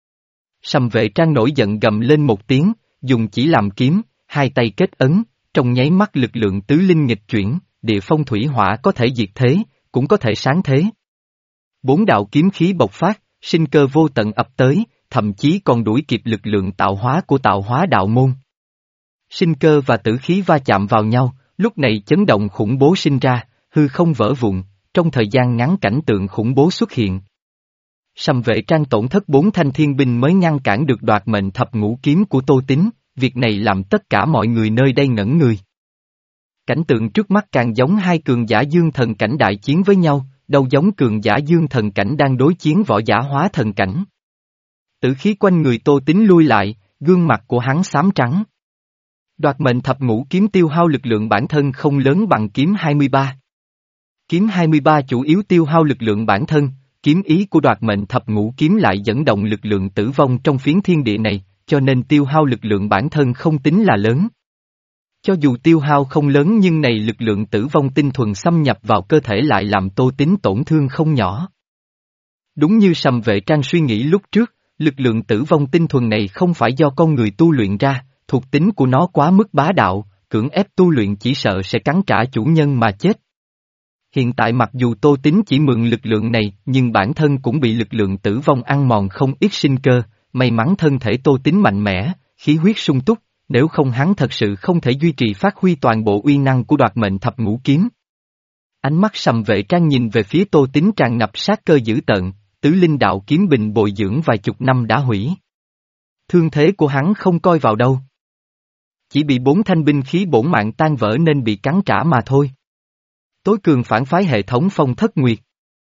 Sầm Vệ Trang nổi giận gầm lên một tiếng, dùng chỉ làm kiếm, hai tay kết ấn, trong nháy mắt lực lượng tứ linh nghịch chuyển, địa phong thủy hỏa có thể diệt thế, cũng có thể sáng thế. Bốn đạo kiếm khí bộc phát, sinh cơ vô tận ập tới, thậm chí còn đuổi kịp lực lượng tạo hóa của tạo hóa đạo môn. Sinh cơ và tử khí va chạm vào nhau, lúc này chấn động khủng bố sinh ra, hư không vỡ vụn, trong thời gian ngắn cảnh tượng khủng bố xuất hiện. Sầm Vệ Trang tổn thất bốn thanh thiên binh mới ngăn cản được đoạt mệnh thập ngũ kiếm của Tô Tín, việc này làm tất cả mọi người nơi đây ngẩn người. Cảnh tượng trước mắt càng giống hai cường giả dương thần cảnh đại chiến với nhau, đâu giống cường giả dương thần cảnh đang đối chiến võ giả hóa thần cảnh. Tử khí quanh người Tô Tín lui lại, gương mặt của hắn xám trắng. Đoạt mệnh thập ngũ kiếm tiêu hao lực lượng bản thân không lớn bằng kiếm hai mươi ba. Kiếm hai mươi ba chủ yếu tiêu hao lực lượng bản thân, kiếm ý của đoạt mệnh thập ngũ kiếm lại dẫn động lực lượng tử vong trong phiến thiên địa này, cho nên tiêu hao lực lượng bản thân không tính là lớn. Cho dù tiêu hao không lớn nhưng này lực lượng tử vong tinh thuần xâm nhập vào cơ thể lại làm Tô Tín tổn thương không nhỏ. Đúng như Sầm Vệ Trang suy nghĩ lúc trước, lực lượng tử vong tinh thuần này không phải do con người tu luyện ra, thuộc tính của nó quá mức bá đạo, cưỡng ép tu luyện chỉ sợ sẽ cắn trả chủ nhân mà chết. Hiện tại mặc dù Tô Tín chỉ mượn lực lượng này nhưng bản thân cũng bị lực lượng tử vong ăn mòn không ít sinh cơ, may mắn thân thể Tô Tín mạnh mẽ, khí huyết sung túc, nếu không hắn thật sự không thể duy trì phát huy toàn bộ uy năng của đoạt mệnh thập ngũ kiếm. Ánh mắt Sầm Vệ Trang nhìn về phía Tô Tín tràn ngập sát cơ dữ tợn, tứ linh đạo kiếm bình bồi dưỡng vài chục năm đã hủy. Thương thế của hắn không coi vào đâu. Chỉ bị bốn thanh binh khí bổn mạng tan vỡ nên bị cắn trả mà thôi. Tối cường phản phái hệ thống Phong Thất Nguyệt.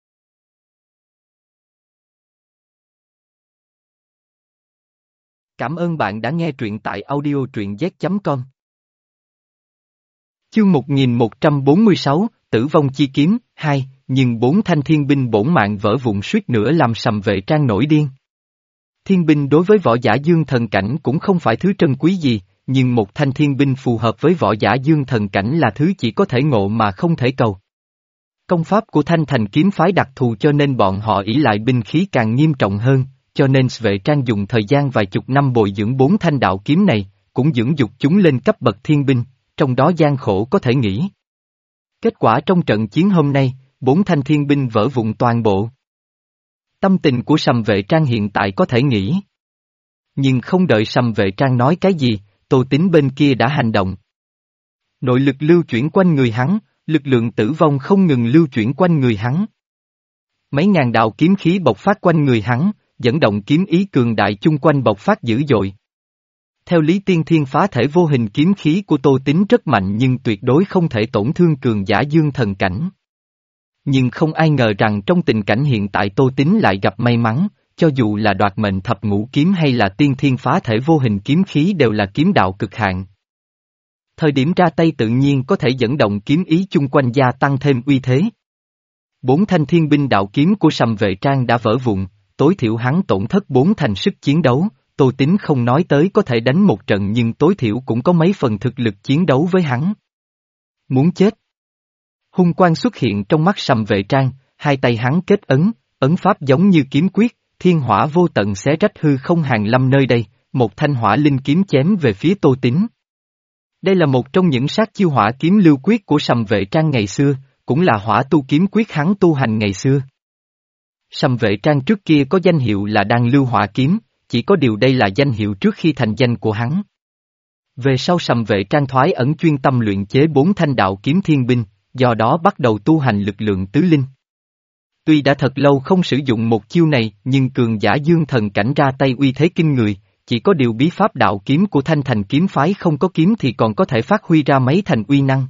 Cảm ơn bạn đã nghe truyện tại audio truyện z chấm com. Chương một nghìn một trăm bốn mươi sáu, Tử vong chi kiếm, hai, nhưng bốn thanh thiên binh bổn mạng vỡ vụn suýt nữa làm Sầm Vệ Trang nổi điên. Thiên binh đối với võ giả dương thần cảnh cũng không phải thứ trân quý gì, nhưng một thanh thiên binh phù hợp với võ giả dương thần cảnh là thứ chỉ có thể ngộ mà không thể cầu. Công pháp của Thanh Thành kiếm phái đặc thù cho nên bọn họ ỷ lại binh khí càng nghiêm trọng hơn, cho nên Vệ Trang dùng thời gian vài chục năm bồi dưỡng bốn thanh đạo kiếm này, cũng dưỡng dục chúng lên cấp bậc thiên binh, trong đó gian khổ có thể nghĩ. Kết quả trong trận chiến hôm nay, bốn thanh thiên binh vỡ vụn toàn bộ. Tâm tình của Sầm Vệ Trang hiện tại có thể nghĩ. Nhưng không đợi Sầm Vệ Trang nói cái gì, Tô Tín bên kia đã hành động. Nội lực lưu chuyển quanh người hắn, lực lượng tử vong không ngừng lưu chuyển quanh người hắn. Mấy ngàn đạo kiếm khí bộc phát quanh người hắn, dẫn động kiếm ý cường đại chung quanh bộc phát dữ dội. Theo lý tiên thiên phá thể vô hình kiếm khí của Tô Tín rất mạnh nhưng tuyệt đối không thể tổn thương cường giả dương thần cảnh. Nhưng không ai ngờ rằng trong tình cảnh hiện tại Tô Tín lại gặp may mắn, cho dù là đoạt mệnh thập ngũ kiếm hay là tiên thiên phá thể vô hình kiếm khí đều là kiếm đạo cực hạn. Thời điểm ra tay tự nhiên có thể dẫn động kiếm ý chung quanh gia tăng thêm uy thế. Bốn thanh thiên binh đạo kiếm của Sầm Vệ Trang đã vỡ vụn, tối thiểu hắn tổn thất bốn thành sức chiến đấu, Tô Tín không nói tới có thể đánh một trận nhưng tối thiểu cũng có mấy phần thực lực chiến đấu với hắn. Muốn chết. Hung quang xuất hiện trong mắt Sầm Vệ Trang, hai tay hắn kết ấn, ấn pháp giống như kiếm quyết, thiên hỏa vô tận xé rách hư không hàng lâm nơi đây, một thanh hỏa linh kiếm chém về phía Tô Tín. Đây là một trong những sát chiêu hỏa kiếm lưu quyết của Sầm Vệ Trang ngày xưa, cũng là hỏa tu kiếm quyết hắn tu hành ngày xưa. Sầm Vệ Trang trước kia có danh hiệu là Đan Lưu Hỏa Kiếm, chỉ có điều đây là danh hiệu trước khi thành danh của hắn. Về sau Sầm Vệ Trang thoái ẩn chuyên tâm luyện chế bốn thanh đạo kiếm thiên binh, do đó bắt đầu tu hành lực lượng tứ linh. Tuy đã thật lâu không sử dụng một chiêu này nhưng cường giả dương thần cảnh ra tay uy thế kinh người, chỉ có điều bí pháp đạo kiếm của Thanh Thành kiếm phái không có kiếm thì còn có thể phát huy ra mấy thành uy năng.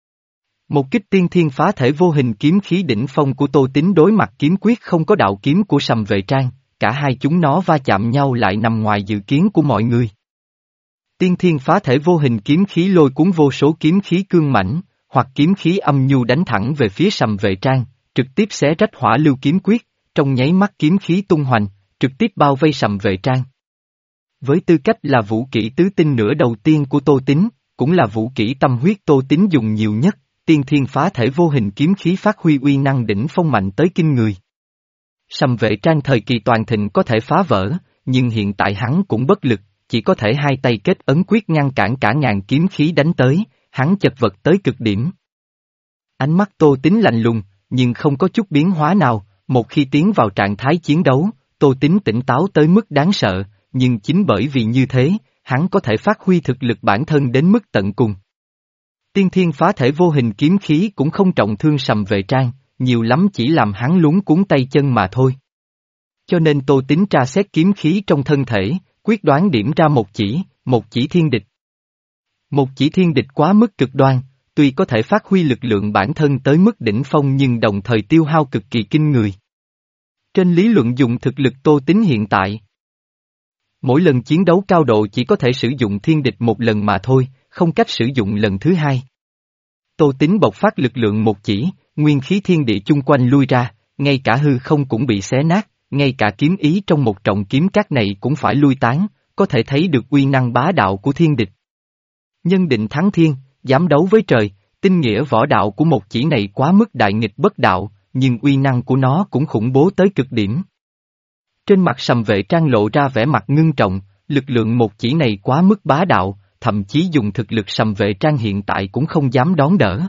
Một kích tiên thiên phá thể vô hình kiếm khí đỉnh phong của Tô Tín đối mặt kiếm quyết không có đạo kiếm của Sầm Vệ Trang, cả hai chúng nó va chạm nhau lại nằm ngoài dự kiến của mọi người. Tiên thiên phá thể vô hình kiếm khí lôi cuốn vô số kiếm khí cương mãnh, hoặc kiếm khí âm nhu đánh thẳng về phía Sầm Vệ Trang, trực tiếp xé rách hỏa lưu kiếm quyết, trong nháy mắt kiếm khí tung hoành, trực tiếp bao vây Sầm Vệ Trang. Với tư cách là vũ kỹ tứ tinh nửa đầu tiên của Tô Tín, cũng là vũ kỹ tâm huyết Tô Tín dùng nhiều nhất, tiên thiên phá thể vô hình kiếm khí phát huy uy năng đỉnh phong mạnh tới kinh người. Sầm Vệ Trang thời kỳ toàn thịnh có thể phá vỡ, nhưng hiện tại hắn cũng bất lực, chỉ có thể hai tay kết ấn quyết ngăn cản cả ngàn kiếm khí đánh tới, hắn chật vật tới cực điểm. Ánh mắt Tô Tín lạnh lùng, nhưng không có chút biến hóa nào, một khi tiến vào trạng thái chiến đấu, Tô Tín tỉnh táo tới mức đáng sợ, nhưng chính bởi vì như thế, hắn có thể phát huy thực lực bản thân đến mức tận cùng. Tiên thiên phá thể vô hình kiếm khí cũng không trọng thương Sầm Vệ Trang, nhiều lắm chỉ làm hắn luống cuống tay chân mà thôi. Cho nên Tô Tín tra xét kiếm khí trong thân thể, quyết đoán điểm ra một chỉ, một chỉ thiên địch. Một chỉ thiên địch quá mức cực đoan, tuy có thể phát huy lực lượng bản thân tới mức đỉnh phong nhưng đồng thời tiêu hao cực kỳ kinh người. Trên lý luận dùng thực lực Tô Tín hiện tại, mỗi lần chiến đấu cao độ chỉ có thể sử dụng thiên địch một lần mà thôi, không cách sử dụng lần thứ hai. Tô Tín bộc phát lực lượng một chỉ, nguyên khí thiên địa chung quanh lui ra, ngay cả hư không cũng bị xé nát, ngay cả kiếm ý trong một trọng kiếm cát này cũng phải lui tán, có thể thấy được uy năng bá đạo của thiên địch. Nhân định thắng thiên, dám đấu với trời, tinh nghĩa võ đạo của một chỉ này quá mức đại nghịch bất đạo, nhưng uy năng của nó cũng khủng bố tới cực điểm. Trên mặt Sầm Vệ Trang lộ ra vẻ mặt ngưng trọng, lực lượng một chỉ này quá mức bá đạo, thậm chí dùng thực lực Sầm Vệ Trang hiện tại cũng không dám đón đỡ.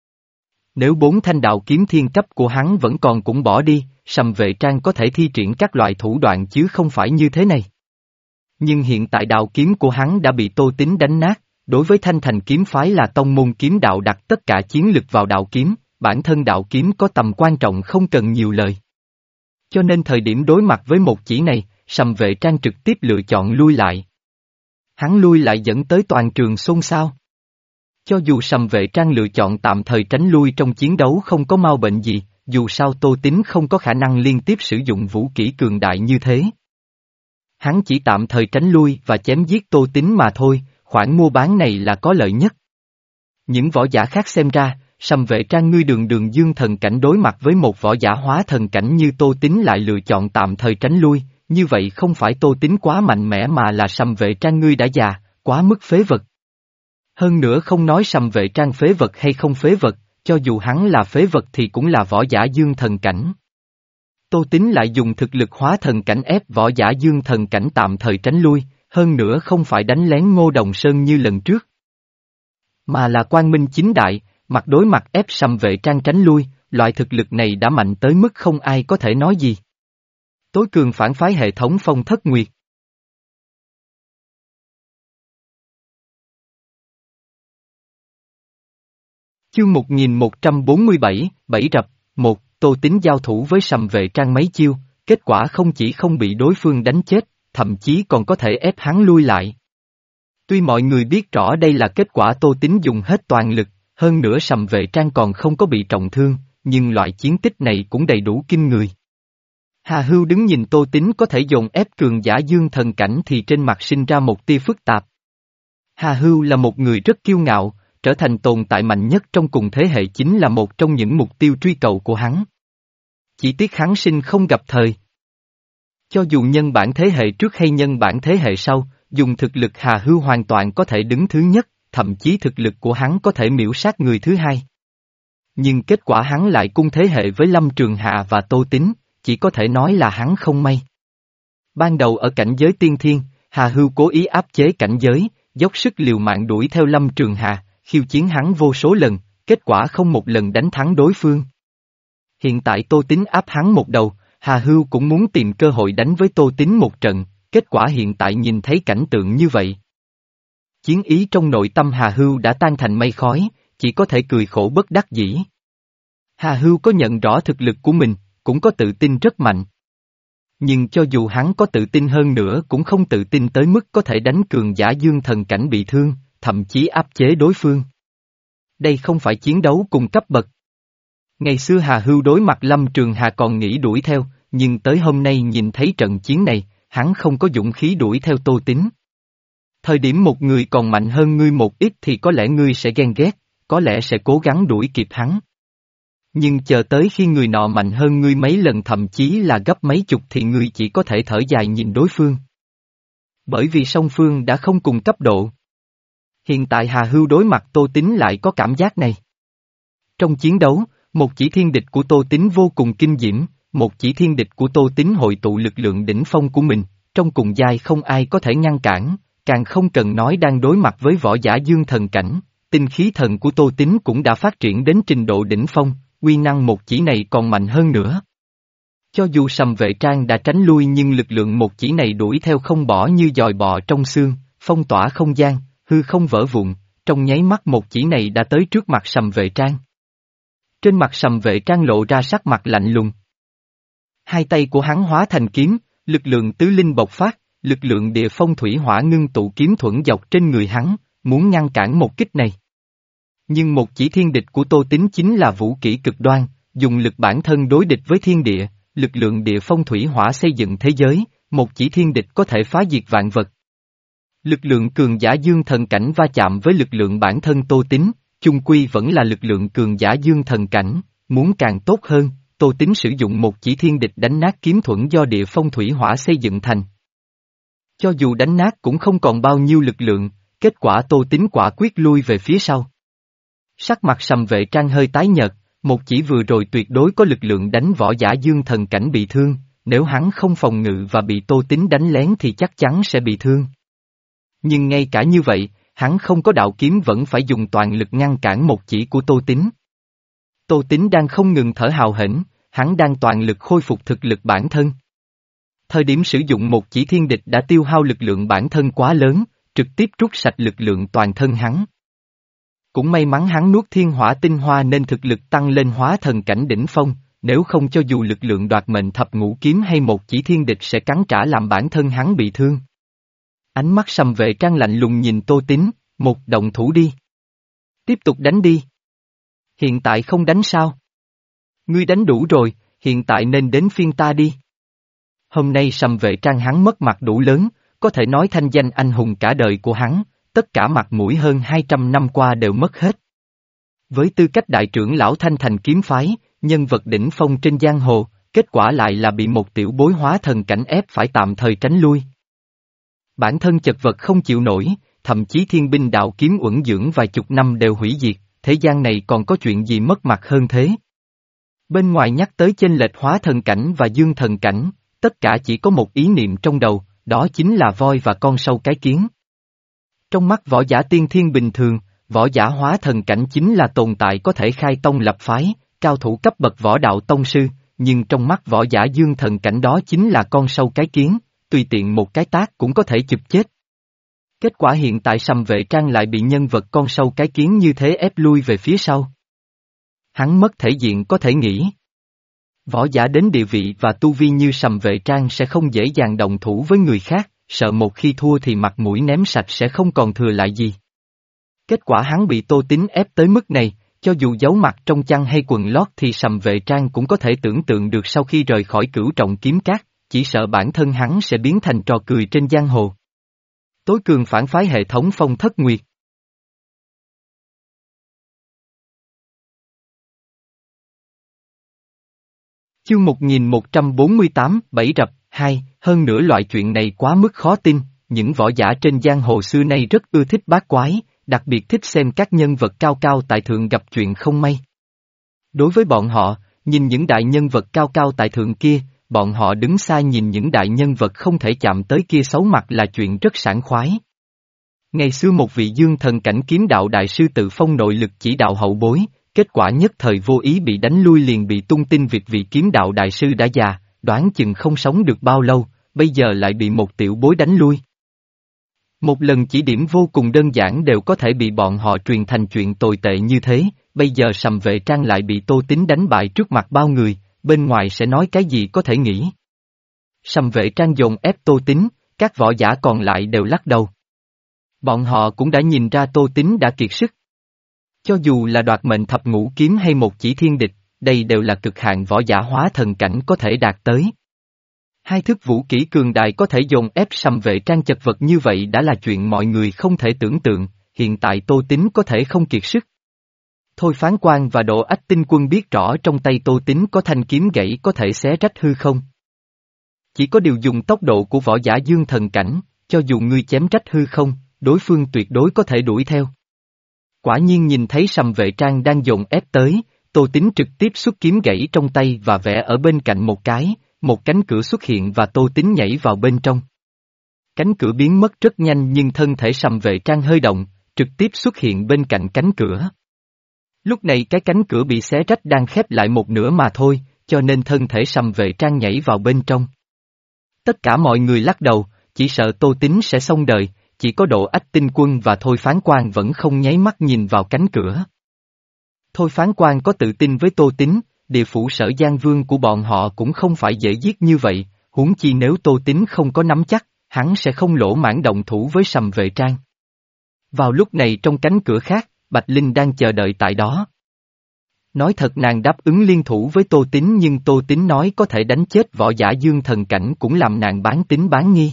Nếu bốn thanh đạo kiếm thiên cấp của hắn vẫn còn cũng bỏ đi, Sầm Vệ Trang có thể thi triển các loại thủ đoạn chứ không phải như thế này. Nhưng hiện tại đạo kiếm của hắn đã bị Tô Tín đánh nát, đối với Thanh Thành kiếm phái là tông môn kiếm đạo đặt tất cả chiến lực vào đạo kiếm, bản thân đạo kiếm có tầm quan trọng không cần nhiều lời. Cho nên thời điểm đối mặt với một chỉ này, Sầm Vệ Trang trực tiếp lựa chọn lui lại. Hắn lui lại dẫn tới toàn trường xôn xao. Cho dù Sầm Vệ Trang lựa chọn tạm thời tránh lui trong chiến đấu không có mau bệnh gì, dù sao Tô Tín không có khả năng liên tiếp sử dụng vũ kỹ cường đại như thế. Hắn chỉ tạm thời tránh lui và chém giết Tô Tín mà thôi, khoản mua bán này là có lợi nhất. Những võ giả khác xem ra, Sầm Vệ Trang ngươi đường đường dương thần cảnh đối mặt với một võ giả hóa thần cảnh như Tô Tín lại lựa chọn tạm thời tránh lui, như vậy không phải Tô Tín quá mạnh mẽ mà là Sầm Vệ Trang ngươi đã già, quá mức phế vật. Hơn nữa không nói Sầm Vệ Trang phế vật hay không phế vật, cho dù hắn là phế vật thì cũng là võ giả dương thần cảnh. Tô Tín lại dùng thực lực hóa thần cảnh ép võ giả dương thần cảnh tạm thời tránh lui, hơn nữa không phải đánh lén Ngô Đồng Sơn như lần trước. Mà là quang minh chính đại, mặt đối mặt ép Sầm Vệ Trang tránh lui, loại thực lực này đã mạnh tới mức không ai có thể nói gì. Tối cường phản phái hệ thống Phong Thất Nguyệt. Chương một nghìn một trăm bốn mươi bảy, Bảy Rập, một, Tô Tín giao thủ với Sầm Vệ Trang mấy chiêu, kết quả không chỉ không bị đối phương đánh chết, thậm chí còn có thể ép hắn lui lại. Tuy mọi người biết rõ đây là kết quả Tô Tín dùng hết toàn lực, hơn nữa Sầm Vệ Trang còn không có bị trọng thương, nhưng loại chiến tích này cũng đầy đủ kinh người. Hà Hưu đứng nhìn Tô Tín có thể dồn ép cường giả dương thần cảnh thì trên mặt sinh ra một tia phức tạp. Hà Hưu là một người rất kiêu ngạo, trở thành tồn tại mạnh nhất trong cùng thế hệ chính là một trong những mục tiêu truy cầu của hắn. Chỉ tiếc hắn sinh không gặp thời. Cho dù nhân bản thế hệ trước hay nhân bản thế hệ sau, dùng thực lực Hà Hưu hoàn toàn có thể đứng thứ nhất, thậm chí thực lực của hắn có thể miễu sát người thứ hai. Nhưng kết quả hắn lại cung thế hệ với Lâm Trường Hạ và Tô Tín, chỉ có thể nói là hắn không may. Ban đầu ở cảnh giới tiên thiên, Hà Hưu cố ý áp chế cảnh giới, dốc sức liều mạng đuổi theo Lâm Trường Hạ, khiêu chiến hắn vô số lần, kết quả không một lần đánh thắng đối phương. Hiện tại Tô Tín áp hắn một đầu, Hà Hưu cũng muốn tìm cơ hội đánh với Tô Tín một trận, kết quả hiện tại nhìn thấy cảnh tượng như vậy. Chiến ý trong nội tâm Hà Hưu đã tan thành mây khói, chỉ có thể cười khổ bất đắc dĩ. Hà Hưu có nhận rõ thực lực của mình, cũng có tự tin rất mạnh. Nhưng cho dù hắn có tự tin hơn nữa cũng không tự tin tới mức có thể đánh cường giả dương thần cảnh bị thương, thậm chí áp chế đối phương. Đây không phải chiến đấu cùng cấp bậc. Ngày xưa Hà Hưu đối mặt Lâm Trường Hà còn nghĩ đuổi theo, nhưng tới hôm nay nhìn thấy trận chiến này, hắn không có dũng khí đuổi theo Tô Tín. Thời điểm một người còn mạnh hơn ngươi một ít thì có lẽ ngươi sẽ ghen ghét, có lẽ sẽ cố gắng đuổi kịp hắn. Nhưng chờ tới khi người nọ mạnh hơn ngươi mấy lần thậm chí là gấp mấy chục thì ngươi chỉ có thể thở dài nhìn đối phương. Bởi vì song phương đã không cùng cấp độ. Hiện tại Hà Hưu đối mặt Tô Tín lại có cảm giác này. Trong chiến đấu, một chỉ thiên địch của Tô Tín vô cùng kinh diễm, một chỉ thiên địch của Tô Tín hội tụ lực lượng đỉnh phong của mình, trong cùng giai không ai có thể ngăn cản, càng không cần nói đang đối mặt với võ giả dương thần cảnh, tinh khí thần của Tô Tín cũng đã phát triển đến trình độ đỉnh phong, uy năng một chỉ này còn mạnh hơn nữa. Cho dù Sầm Vệ Trang đã tránh lui nhưng lực lượng một chỉ này đuổi theo không bỏ như dòi bọ trong xương, phong tỏa không gian, hư không vỡ vụn, trong nháy mắt một chỉ này đã tới trước mặt Sầm Vệ Trang. Trên mặt Sầm Vệ Trang lộ ra sắc mặt lạnh lùng. Hai tay của hắn hóa thành kiếm, lực lượng tứ linh bộc phát, lực lượng địa phong thủy hỏa ngưng tụ kiếm thuẫn dọc trên người hắn, muốn ngăn cản một kích này. Nhưng một chỉ thiên địch của Tô Tín chính là vũ kỹ cực đoan, dùng lực bản thân đối địch với thiên địa, lực lượng địa phong thủy hỏa xây dựng thế giới, một chỉ thiên địch có thể phá diệt vạn vật. Lực lượng cường giả dương thần cảnh va chạm với lực lượng bản thân Tô Tín, chung quy vẫn là lực lượng cường giả dương thần cảnh, muốn càng tốt hơn, Tô Tín sử dụng một chỉ thiên địch đánh nát kiếm thuẫn do địa phong thủy hỏa xây dựng thành. Cho dù đánh nát cũng không còn bao nhiêu lực lượng, kết quả Tô Tín quả quyết lui về phía sau. Sắc mặt Sầm Vệ Trang hơi tái nhợt, một chỉ vừa rồi tuyệt đối có lực lượng đánh võ giả dương thần cảnh bị thương, nếu hắn không phòng ngự và bị Tô Tín đánh lén thì chắc chắn sẽ bị thương. Nhưng ngay cả như vậy, hắn không có đạo kiếm vẫn phải dùng toàn lực ngăn cản một chỉ của Tô Tín. Tô Tín đang không ngừng thở hào hển, hắn đang toàn lực khôi phục thực lực bản thân. Thời điểm sử dụng một chỉ thiên địch đã tiêu hao lực lượng bản thân quá lớn, trực tiếp rút sạch lực lượng toàn thân hắn. Cũng may mắn hắn nuốt thiên hỏa tinh hoa nên thực lực tăng lên hóa thần cảnh đỉnh phong, nếu không cho dù lực lượng đoạt mệnh thập ngũ kiếm hay một chỉ thiên địch sẽ cắn trả làm bản thân hắn bị thương. Ánh mắt Sầm Vệ Trang lạnh lùng nhìn Tô Tín, một động thủ đi. Tiếp tục đánh đi. Hiện tại không đánh sao? Ngươi đánh đủ rồi, hiện tại nên đến phiên ta đi. Hôm nay Sầm Vệ Trang hắn mất mặt đủ lớn, có thể nói thanh danh anh hùng cả đời của hắn, tất cả mặt mũi hơn hai trăm năm qua đều mất hết. Với tư cách đại trưởng lão Thanh Thành kiếm phái, nhân vật đỉnh phong trên giang hồ, kết quả lại là bị một tiểu bối hóa thần cảnh ép phải tạm thời tránh lui. Bản thân chật vật không chịu nổi, thậm chí thiên binh đạo kiếm uẩn dưỡng vài chục năm đều hủy diệt, thế gian này còn có chuyện gì mất mặt hơn thế? Bên ngoài nhắc tới chênh lệch hóa thần cảnh và dương thần cảnh, tất cả chỉ có một ý niệm trong đầu, đó chính là voi và con sâu cái kiến. Trong mắt võ giả tiên thiên bình thường, võ giả hóa thần cảnh chính là tồn tại có thể khai tông lập phái, cao thủ cấp bậc võ đạo tông sư, nhưng trong mắt võ giả dương thần cảnh đó chính là con sâu cái kiến, tùy tiện một cái tác cũng có thể chụp chết. Kết quả hiện tại Sầm Vệ Trang lại bị nhân vật con sâu cái kiến như thế ép lui về phía sau. Hắn mất thể diện có thể nghĩ. Võ giả đến địa vị và tu vi như Sầm Vệ Trang sẽ không dễ dàng đồng thủ với người khác, sợ một khi thua thì mặt mũi ném sạch sẽ không còn thừa lại gì. Kết quả hắn bị Tô Tín ép tới mức này, cho dù giấu mặt trong chăn hay quần lót thì Sầm Vệ Trang cũng có thể tưởng tượng được sau khi rời khỏi Cửu Trọng Kiếm Các, chỉ sợ bản thân hắn sẽ biến thành trò cười trên giang hồ. Tối cường phản phái hệ thống Phong Thất Nguyệt. Chương một nghìn một trăm bốn mươi tám, Bẫy Rập, hai, hơn nữa loại chuyện này quá mức khó tin, những võ giả trên giang hồ xưa nay rất ưa thích bát quái, đặc biệt thích xem các nhân vật cao cao tại thượng gặp chuyện không may. Đối với bọn họ, nhìn những đại nhân vật cao cao tại thượng kia, bọn họ đứng xa nhìn những đại nhân vật không thể chạm tới kia xấu mặt là chuyện rất sảng khoái. Ngày xưa một vị dương thần cảnh kiếm đạo đại sư tự phong nội lực chỉ đạo hậu bối, kết quả nhất thời vô ý bị đánh lui liền bị tung tin việc vị kiếm đạo đại sư đã già, đoán chừng không sống được bao lâu, bây giờ lại bị một tiểu bối đánh lui. Một lần chỉ điểm vô cùng đơn giản đều có thể bị bọn họ truyền thành chuyện tồi tệ như thế, bây giờ Sầm Vệ Trang lại bị Tô Tín đánh bại trước mặt bao người, bên ngoài sẽ nói cái gì có thể nghĩ. Sầm Vệ Trang dồn ép Tô Tín, các võ giả còn lại đều lắc đầu. Bọn họ cũng đã nhìn ra Tô Tín đã kiệt sức. Cho dù là đoạt mệnh thập ngũ kiếm hay một chỉ thiên địch, đây đều là cực hạn võ giả hóa thần cảnh có thể đạt tới. Hai thức vũ kỹ cường đại có thể dồn ép Sầm Vệ Trang chật vật như vậy đã là chuyện mọi người không thể tưởng tượng, hiện tại Tô Tín có thể không kiệt sức. Thôi Phán Quan và Độ Ách Tinh Quân biết rõ trong tay Tô Tín có thanh kiếm gãy có thể xé rách hư không. Chỉ có điều dùng tốc độ của võ giả dương thần cảnh, cho dù ngươi chém rách hư không, đối phương tuyệt đối có thể đuổi theo. Quả nhiên nhìn thấy Sầm Vệ Trang đang dồn ép tới, Tô Tín trực tiếp xuất kiếm gãy trong tay và vẽ ở bên cạnh một cái, một cánh cửa xuất hiện và Tô Tín nhảy vào bên trong. Cánh cửa biến mất rất nhanh nhưng thân thể Sầm Vệ Trang hơi động, trực tiếp xuất hiện bên cạnh cánh cửa. Lúc này cái cánh cửa bị xé rách đang khép lại một nửa mà thôi, cho nên thân thể Sầm Vệ Trang nhảy vào bên trong. Tất cả mọi người lắc đầu, chỉ sợ Tô Tín sẽ xong đời, chỉ có Độ Ách Tinh Quân và Thôi Phán Quan vẫn không nháy mắt nhìn vào cánh cửa. Thôi Phán Quan có tự tin với Tô Tín, địa phủ Sở Giang Vương của bọn họ cũng không phải dễ giết như vậy, huống chi nếu Tô Tín không có nắm chắc, hắn sẽ không lỗ mãn động thủ với Sầm Vệ Trang. Vào lúc này trong cánh cửa khác, Bạch Linh đang chờ đợi tại đó. Nói thật nàng đáp ứng liên thủ với Tô Tín nhưng Tô Tín nói có thể đánh chết võ giả dương thần cảnh cũng làm nàng bán tín bán nghi.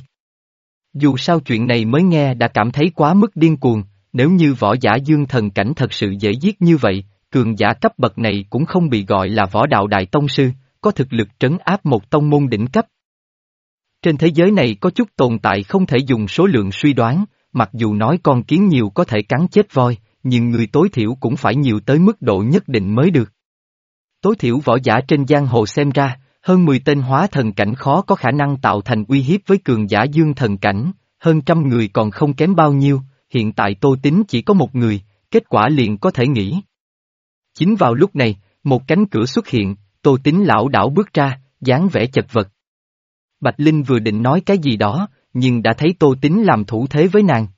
Dù sao chuyện này mới nghe đã cảm thấy quá mức điên cuồng, nếu như võ giả dương thần cảnh thật sự dễ giết như vậy, cường giả cấp bậc này cũng không bị gọi là võ đạo đại tông sư, có thực lực trấn áp một tông môn đỉnh cấp. Trên thế giới này có chút tồn tại không thể dùng số lượng suy đoán, mặc dù nói con kiến nhiều có thể cắn chết voi, nhưng người tối thiểu cũng phải nhiều tới mức độ nhất định mới được. Tối thiểu võ giả trên giang hồ xem ra, hơn mười tên hóa thần cảnh khó có khả năng tạo thành uy hiếp với cường giả dương thần cảnh, hơn trăm người còn không kém bao nhiêu, hiện tại Tô Tín chỉ có một người, kết quả liền có thể nghĩ. Chính vào lúc này, một cánh cửa xuất hiện, Tô Tín lảo đảo bước ra, dáng vẻ chật vật. Bạch Linh vừa định nói cái gì đó, nhưng đã thấy Tô Tín làm thủ thế với nàng.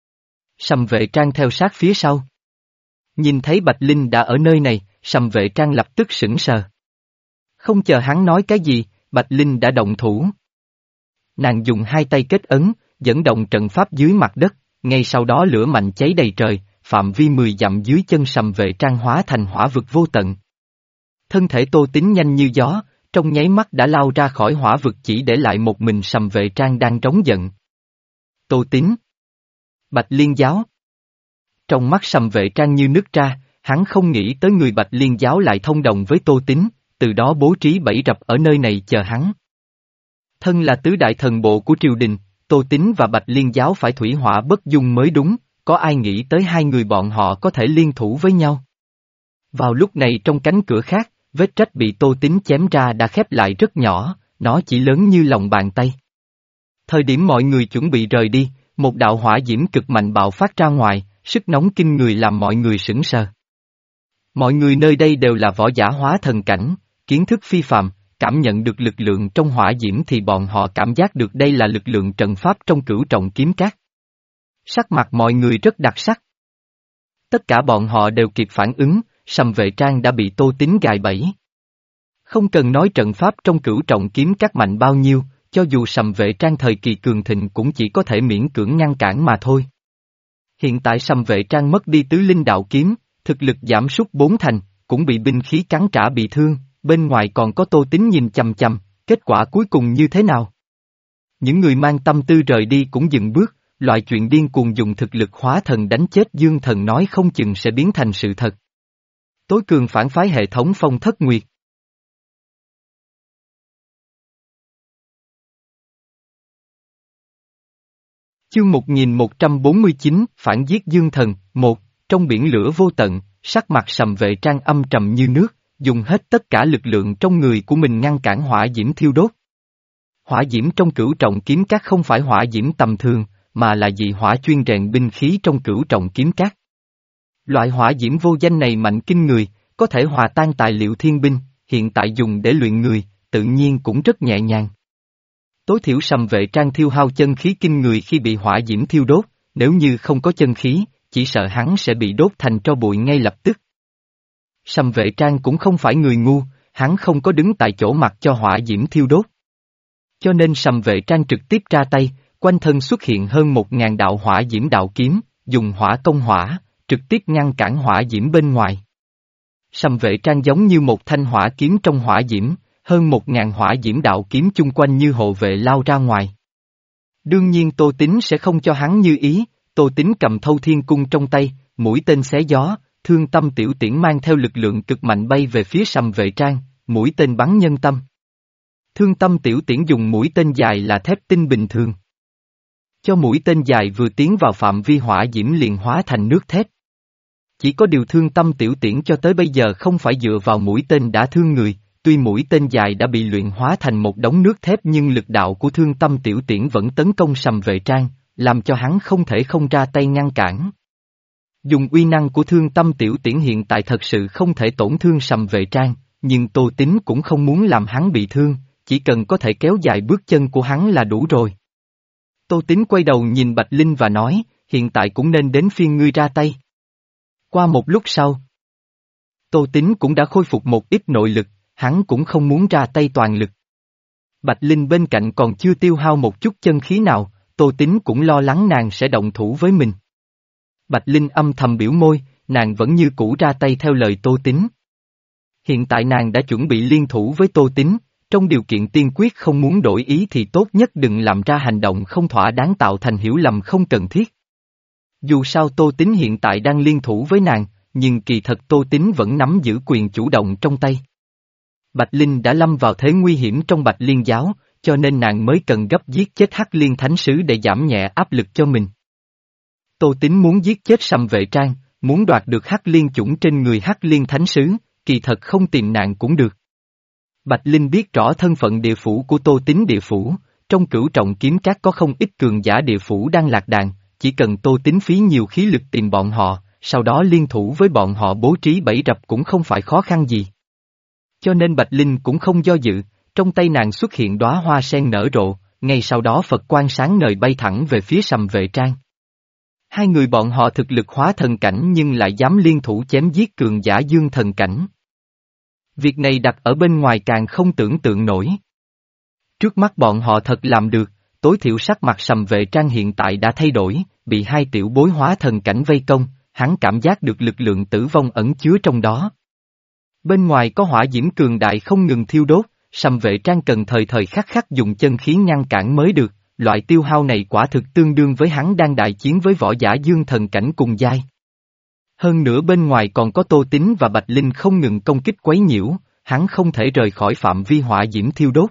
Sầm Vệ Trang theo sát phía sau. Nhìn thấy Bạch Linh đã ở nơi này, Sầm Vệ Trang lập tức sững sờ. Không chờ hắn nói cái gì, Bạch Linh đã động thủ. Nàng dùng hai tay kết ấn, dẫn động trận pháp dưới mặt đất, ngay sau đó lửa mạnh cháy đầy trời, phạm vi mười dặm dưới chân Sầm Vệ Trang hóa thành hỏa vực vô tận. Thân thể Tô Tín nhanh như gió, trong nháy mắt đã lao ra khỏi hỏa vực chỉ để lại một mình Sầm Vệ Trang đang trống giận. Tô Tín. Bạch Liên Giáo. Trong mắt Sầm Vệ Trang như nứt ra, hắn không nghĩ tới người Bạch Liên Giáo lại thông đồng với Tô Tín, từ đó bố trí bẫy rập ở nơi này chờ hắn. Thân là tứ đại thần bộ của triều đình, Tô Tín và Bạch Liên Giáo phải thủy hỏa bất dung mới đúng, có ai nghĩ tới hai người bọn họ có thể liên thủ với nhau. Vào lúc này trong cánh cửa khác, vết rách bị Tô Tín chém ra đã khép lại rất nhỏ, nó chỉ lớn như lòng bàn tay. Thời điểm mọi người chuẩn bị rời đi, một đạo hỏa diễm cực mạnh bạo phát ra ngoài, sức nóng kinh người làm mọi người sững sờ. Mọi người nơi đây đều là võ giả hóa thần cảnh, kiến thức phi phàm, cảm nhận được lực lượng trong hỏa diễm thì bọn họ cảm giác được đây là lực lượng trận pháp trong Cửu Trọng Kiếm Các. Sắc mặt mọi người rất đặc sắc. Tất cả bọn họ đều kịp phản ứng, Sầm Vệ Trang đã bị Tô Tín gài bẫy. Không cần nói trận pháp trong Cửu Trọng Kiếm Các mạnh bao nhiêu, cho dù Sầm Vệ Trang thời kỳ cường thịnh cũng chỉ có thể miễn cưỡng ngăn cản mà thôi. Hiện tại Sầm Vệ Trang mất đi tứ linh đạo kiếm, thực lực giảm sút bốn thành, cũng bị binh khí cắn trả bị thương, bên ngoài còn có Tô Tín nhìn chằm chằm, kết quả cuối cùng như thế nào? Những người mang tâm tư rời đi cũng dừng bước, loại chuyện điên cuồng dùng thực lực hóa thần đánh chết dương thần nói không chừng sẽ biến thành sự thật. Tối cường phản phái hệ thống Phong Thất Nguyệt. Chương một nghìn một trăm bốn mươi chín, Phản giết Dương Thần, một, trong biển lửa vô tận, sắc mặt Sầm Vệ Trang âm trầm như nước, dùng hết tất cả lực lượng trong người của mình ngăn cản hỏa diễm thiêu đốt. Hỏa diễm trong Cửu Trọng Kiếm Các không phải hỏa diễm tầm thường, mà là dị hỏa chuyên rèn binh khí trong Cửu Trọng Kiếm Các. Loại hỏa diễm vô danh này mạnh kinh người, có thể hòa tan tài liệu thiên binh, hiện tại dùng để luyện người, tự nhiên cũng rất nhẹ nhàng. Tối thiểu Sầm Vệ Trang thiêu hao chân khí kinh người khi bị hỏa diễm thiêu đốt, nếu như không có chân khí, chỉ sợ hắn sẽ bị đốt thành tro bụi ngay lập tức. Sầm Vệ Trang cũng không phải người ngu, hắn không có đứng tại chỗ mặc cho hỏa diễm thiêu đốt. Cho nên Sầm Vệ Trang trực tiếp ra tay, quanh thân xuất hiện hơn một ngàn đạo hỏa diễm đạo kiếm, dùng hỏa công hỏa, trực tiếp ngăn cản hỏa diễm bên ngoài. Sầm Vệ Trang giống như một thanh hỏa kiếm trong hỏa diễm, hơn một ngàn hỏa diễm đạo kiếm chung quanh như hộ vệ lao ra ngoài. Đương nhiên Tô Tín sẽ không cho hắn như ý, Tô Tín cầm Thâu Thiên Cung trong tay, mũi tên xé gió, Thương Tâm tiểu tiễn mang theo lực lượng cực mạnh bay về phía Sầm Vệ Trang, mũi tên bắn nhân tâm. Thương Tâm tiểu tiễn dùng mũi tên dài là thép tinh bình thường. Cho mũi tên dài vừa tiến vào phạm vi hỏa diễm liền hóa thành nước thép. Chỉ có điều Thương Tâm tiểu tiễn cho tới bây giờ không phải dựa vào mũi tên đã thương người, tuy mũi tên dài đã bị luyện hóa thành một đống nước thép nhưng lực đạo của Thương Tâm tiểu tiễn vẫn tấn công Sầm Vệ Trang, làm cho hắn không thể không ra tay ngăn cản. Dùng uy năng của Thương Tâm tiểu tiễn hiện tại thật sự không thể tổn thương Sầm Vệ Trang, nhưng Tô Tín cũng không muốn làm hắn bị thương, chỉ cần có thể kéo dài bước chân của hắn là đủ rồi. Tô Tín quay đầu nhìn Bạch Linh và nói, hiện tại cũng nên đến phiên ngươi ra tay. Qua một lúc sau, Tô Tín cũng đã khôi phục một ít nội lực, hắn cũng không muốn ra tay toàn lực. Bạch Linh bên cạnh còn chưa tiêu hao một chút chân khí nào, Tô Tín cũng lo lắng nàng sẽ động thủ với mình. Bạch Linh âm thầm biểu môi, nàng vẫn như cũ ra tay theo lời Tô Tín. Hiện tại nàng đã chuẩn bị liên thủ với Tô Tín, trong điều kiện tiên quyết không muốn đổi ý thì tốt nhất đừng làm ra hành động không thỏa đáng tạo thành hiểu lầm không cần thiết. Dù sao Tô Tín hiện tại đang liên thủ với nàng, nhưng kỳ thật Tô Tín vẫn nắm giữ quyền chủ động trong tay. Bạch Linh đã lâm vào thế nguy hiểm trong Bạch Liên giáo, cho nên nàng mới cần gấp giết chết Hắc Liên Thánh Sứ để giảm nhẹ áp lực cho mình. Tô Tín muốn giết chết Sầm Vệ Trang, muốn đoạt được Hắc Liên chủng trên người Hắc Liên Thánh Sứ, kỳ thật không tìm nàng cũng được. Bạch Linh biết rõ thân phận địa phủ của Tô Tín địa phủ, trong Cửu Trọng Kiếm Các có không ít cường giả địa phủ đang lạc đàn, chỉ cần Tô Tín phí nhiều khí lực tìm bọn họ, sau đó liên thủ với bọn họ bố trí bẫy rập cũng không phải khó khăn gì. Cho nên Bạch Linh cũng không do dự, trong tay nàng xuất hiện đóa hoa sen nở rộ, ngay sau đó Phật quang sáng ngời bay thẳng về phía Sầm Vệ Trang. Hai người bọn họ thực lực hóa thần cảnh nhưng lại dám liên thủ chém giết cường giả dương thần cảnh. Việc này đặt ở bên ngoài càng không tưởng tượng nổi. Trước mắt bọn họ thật làm được, tối thiểu sắc mặt Sầm Vệ Trang hiện tại đã thay đổi, bị hai tiểu bối hóa thần cảnh vây công, hắn cảm giác được lực lượng tử vong ẩn chứa trong đó. Bên ngoài có hỏa diễm cường đại không ngừng thiêu đốt, Sầm Vệ Trang cần thời thời khắc khắc dùng chân khí ngăn cản mới được, loại tiêu hao này quả thực tương đương với hắn đang đại chiến với võ giả dương thần cảnh cùng giai. Hơn nữa bên ngoài còn có Tô Tín và Bạch Linh không ngừng công kích quấy nhiễu, hắn không thể rời khỏi phạm vi hỏa diễm thiêu đốt.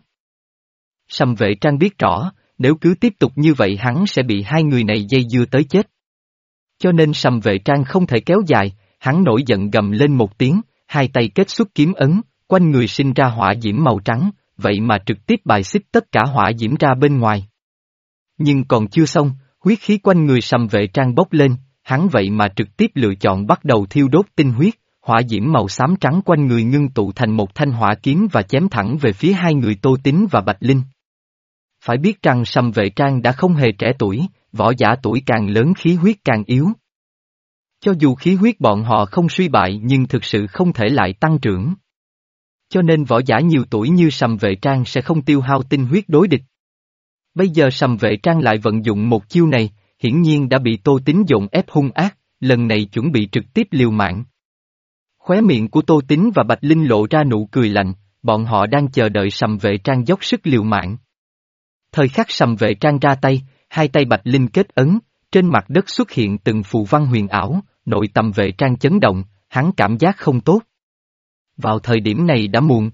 Sầm Vệ Trang biết rõ, nếu cứ tiếp tục như vậy hắn sẽ bị hai người này dây dưa tới chết. Cho nên Sầm Vệ Trang không thể kéo dài, hắn nổi giận gầm lên một tiếng, hai tay kết xuất kiếm ấn, quanh người sinh ra hỏa diễm màu trắng, vậy mà trực tiếp bài xích tất cả hỏa diễm ra bên ngoài. Nhưng còn chưa xong, huyết khí quanh người Sầm Vệ Trang bốc lên, hắn vậy mà trực tiếp lựa chọn bắt đầu thiêu đốt tinh huyết, hỏa diễm màu xám trắng quanh người ngưng tụ thành một thanh hỏa kiếm và chém thẳng về phía hai người Tô Tín và Bạch Linh. Phải biết rằng Sầm Vệ Trang đã không hề trẻ tuổi, võ giả tuổi càng lớn khí huyết càng yếu. Cho dù khí huyết bọn họ không suy bại nhưng thực sự không thể lại tăng trưởng. Cho nên võ giả nhiều tuổi như Sầm Vệ Trang sẽ không tiêu hao tinh huyết đối địch. Bây giờ Sầm Vệ Trang lại vận dụng một chiêu này, hiển nhiên đã bị Tô Tín dồn ép hung ác, lần này chuẩn bị trực tiếp liều mạng. Khóe miệng của Tô Tín và Bạch Linh lộ ra nụ cười lạnh, bọn họ đang chờ đợi Sầm Vệ Trang dốc sức liều mạng. Thời khắc Sầm Vệ Trang ra tay, hai tay Bạch Linh kết ấn, trên mặt đất xuất hiện từng phù văn huyền ảo, nội tâm Vệ Trang chấn động, hắn cảm giác không tốt. Vào thời điểm này đã muộn.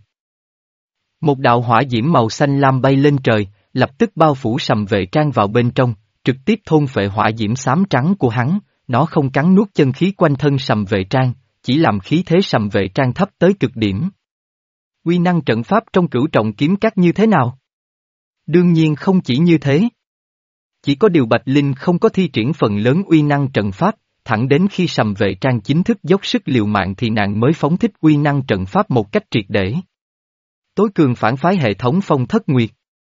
Một đạo hỏa diễm màu xanh lam bay lên trời, lập tức bao phủ Sầm Vệ Trang vào bên trong, trực tiếp thôn phệ hỏa diễm xám trắng của hắn, nó không cắn nuốt chân khí quanh thân Sầm Vệ Trang, chỉ làm khí thế Sầm Vệ Trang thấp tới cực điểm. Uy năng trận pháp trong Cửu Trọng Kiếm Các như thế nào? Đương nhiên không chỉ như thế. Chỉ có điều Bạch Linh không có thi triển phần lớn uy năng trận pháp, thẳng đến khi Sầm Vệ Trang chính thức dốc sức liều mạng thì nàng mới phóng thích uy năng trận pháp một cách triệt để. Tối cường phản phái hệ thống Phong Thất Nguyệt.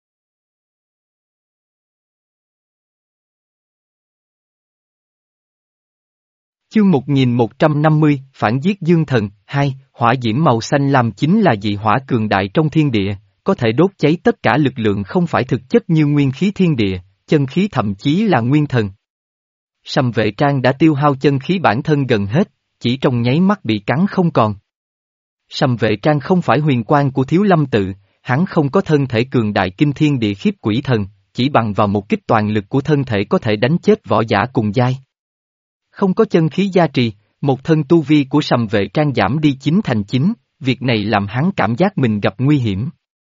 Chương một nghìn một trăm năm mươi, Phản giết Dương Thần, hai, hỏa diễm màu xanh lam chính là dị hỏa cường đại trong thiên địa, có thể đốt cháy tất cả lực lượng không phải thực chất như nguyên khí thiên địa, chân khí thậm chí là nguyên thần. Sầm Vệ Trang đã tiêu hao chân khí bản thân gần hết, chỉ trong nháy mắt bị cắn không còn. Sầm Vệ Trang không phải huyền quan của Thiếu Lâm Tự, hắn không có thân thể cường đại kinh thiên địa khiếp quỷ thần, chỉ bằng vào một kích toàn lực của thân thể có thể đánh chết võ giả cùng giai. Không có chân khí gia trì, một thân tu vi của Sầm Vệ Trang giảm đi chín thành chín, việc này làm hắn cảm giác mình gặp nguy hiểm.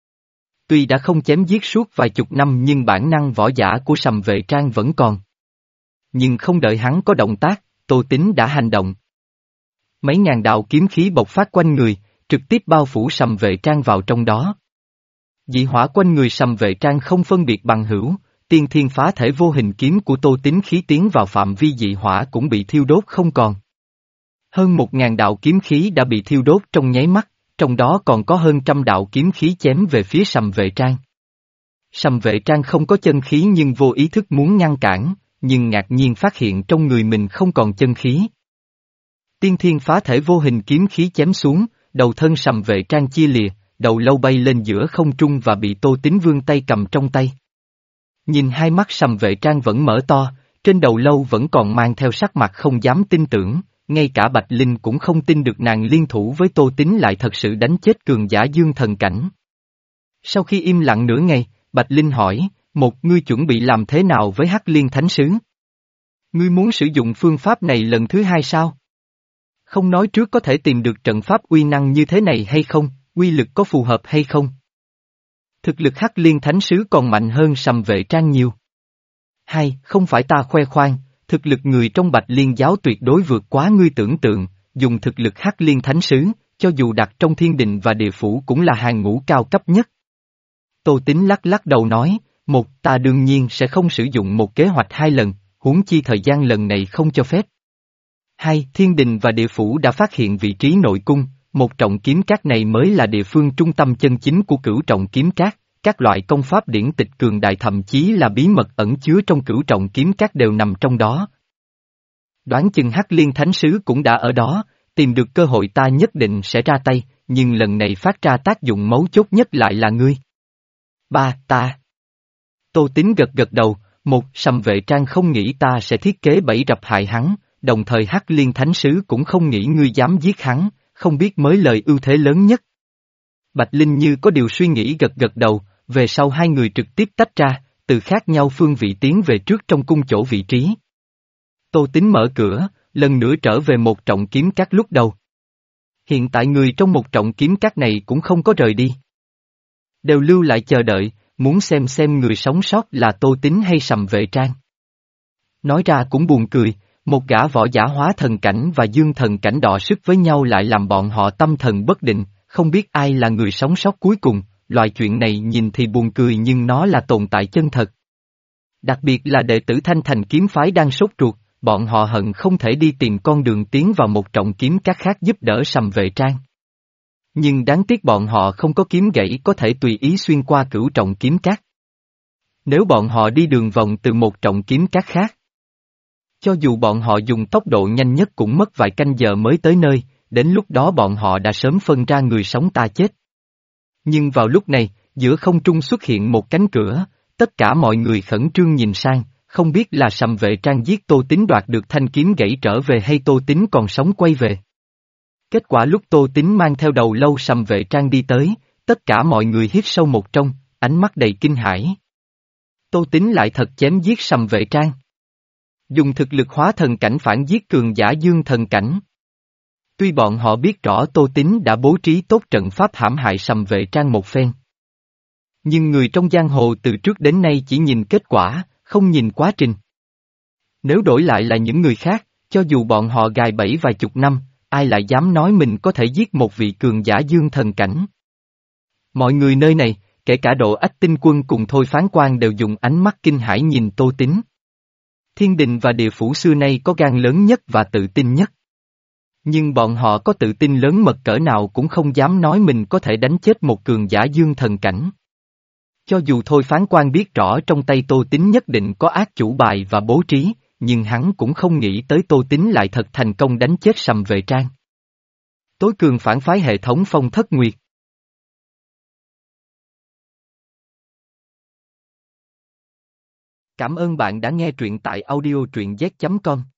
Tuy đã không chém giết suốt vài chục năm nhưng bản năng võ giả của Sầm Vệ Trang vẫn còn. Nhưng không đợi hắn có động tác, Tô Tín đã hành động. Mấy ngàn đạo kiếm khí bộc phát quanh người, trực tiếp bao phủ Sầm Vệ Trang vào trong đó. Dị hỏa quanh người Sầm Vệ Trang không phân biệt bằng hữu, tiên thiên phá thể vô hình kiếm của Tô Tín khí tiến vào phạm vi dị hỏa cũng bị thiêu đốt không còn. Hơn một ngàn đạo kiếm khí đã bị thiêu đốt trong nháy mắt, trong đó còn có hơn trăm đạo kiếm khí chém về phía Sầm Vệ Trang. Sầm Vệ Trang không có chân khí nhưng vô ý thức muốn ngăn cản, nhưng ngạc nhiên phát hiện trong người mình không còn chân khí. Tiên thiên phá thể vô hình kiếm khí chém xuống, đầu thân Sầm Vệ Trang chia lìa, đầu lâu bay lên giữa không trung và bị Tô Tín vươn tay cầm trong tay. Nhìn hai mắt Sầm Vệ Trang vẫn mở to, trên đầu lâu vẫn còn mang theo sắc mặt không dám tin tưởng, ngay cả Bạch Linh cũng không tin được nàng liên thủ với Tô Tín lại thật sự đánh chết cường giả dương thần cảnh. Sau khi im lặng nửa ngày, Bạch Linh hỏi, một ngươi chuẩn bị làm thế nào với Hắc Liên Thánh Sứ? Ngươi muốn sử dụng phương pháp này lần thứ hai sao? Không nói trước có thể tìm được trận pháp uy năng như thế này hay không, uy lực có phù hợp hay không? Thực lực Hắc Liên Thánh Sứ còn mạnh hơn Sầm Vệ Trang nhiều. Hai, không phải ta khoe khoang, thực lực người trong Bạch Liên giáo tuyệt đối vượt quá ngươi tưởng tượng, dùng thực lực Hắc Liên Thánh Sứ, cho dù đặt trong thiên đình và địa phủ cũng là hàng ngũ cao cấp nhất. Tô Tín lắc lắc đầu nói, một, ta đương nhiên sẽ không sử dụng một kế hoạch hai lần, huống chi thời gian lần này không cho phép. Hai, thiên đình và địa phủ đã phát hiện vị trí nội cung, một trọng kiếm cát này mới là địa phương trung tâm chân chính của cửu trọng kiếm cát, các loại công pháp điển tịch cường đại thậm chí là bí mật ẩn chứa trong cửu trọng kiếm cát đều nằm trong đó. Đoán chừng Hắc Liên Thánh Sứ cũng đã ở đó, tìm được cơ hội ta nhất định sẽ ra tay, nhưng lần này phát ra tác dụng mấu chốt nhất lại là ngươi. Ba, ta. Tô Tín gật gật đầu, một, Sầm Vệ Trang không nghĩ ta sẽ thiết kế bẫy rập hại hắn, đồng thời Hắc Liên Thánh Sứ cũng không nghĩ ngươi dám giết hắn, không biết mới lời ưu thế lớn nhất. Bạch Linh như có điều suy nghĩ gật gật đầu, về sau hai người trực tiếp tách ra, từ khác nhau phương vị tiến về trước trong cung chỗ vị trí. Tô Tín mở cửa, lần nữa trở về một trọng kiếm cát lúc đầu. Hiện tại người trong một trọng kiếm cát này cũng không có rời đi. Đều lưu lại chờ đợi, muốn xem xem người sống sót là Tô Tín hay Sầm Vệ Trang. Nói ra cũng buồn cười, một gã võ giả hóa thần cảnh và dương thần cảnh đọ sức với nhau lại làm bọn họ tâm thần bất định, không biết ai là người sống sót cuối cùng, loại chuyện này nhìn thì buồn cười nhưng nó là tồn tại chân thật. Đặc biệt là đệ tử Thanh Thành kiếm phái đang sốt ruột, bọn họ hận không thể đi tìm con đường tiến vào một trọng kiếm các khác giúp đỡ Sầm Vệ Trang. Nhưng đáng tiếc bọn họ không có kiếm gãy có thể tùy ý xuyên qua cửu trọng kiếm cát. Nếu bọn họ đi đường vòng từ một trọng kiếm cát khác, cho dù bọn họ dùng tốc độ nhanh nhất cũng mất vài canh giờ mới tới nơi, đến lúc đó bọn họ đã sớm phân ra người sống ta chết. Nhưng vào lúc này, giữa không trung xuất hiện một cánh cửa, tất cả mọi người khẩn trương nhìn sang, không biết là Sầm Vệ Trang giết Tô Tín đoạt được thanh kiếm gãy trở về hay Tô Tín còn sống quay về. Kết quả lúc Tô Tín mang theo đầu lâu Sầm Vệ Trang đi tới, tất cả mọi người hít sâu một trong, ánh mắt đầy kinh hãi. Tô Tín lại thật chém giết Sầm Vệ Trang. Dùng thực lực hóa thần cảnh phản giết cường giả dương thần cảnh. Tuy bọn họ biết rõ Tô Tín đã bố trí tốt trận pháp hãm hại Sầm Vệ Trang một phen. Nhưng người trong giang hồ từ trước đến nay chỉ nhìn kết quả, không nhìn quá trình. Nếu đổi lại là những người khác, cho dù bọn họ gài bẫy vài chục năm, ai lại dám nói mình có thể giết một vị cường giả dương thần cảnh. Mọi người nơi này, kể cả Độ Ách Tinh Quân cùng Thôi Phán Quan đều dùng ánh mắt kinh hãi nhìn Tô Tín. Thiên đình và địa phủ xưa nay có gan lớn nhất và tự tin nhất. Nhưng bọn họ có tự tin lớn mật cỡ nào cũng không dám nói mình có thể đánh chết một cường giả dương thần cảnh. Cho dù Thôi Phán Quan biết rõ trong tay Tô Tín nhất định có ác chủ bài và bố trí, nhưng hắn cũng không nghĩ tới Tô Tín lại thật thành công đánh chết Sầm Vệ Trang. Tối cường phản phái hệ thống Phong Thất Nguyệt. Cảm ơn bạn đã nghe truyện tại audio truyện z chấm com.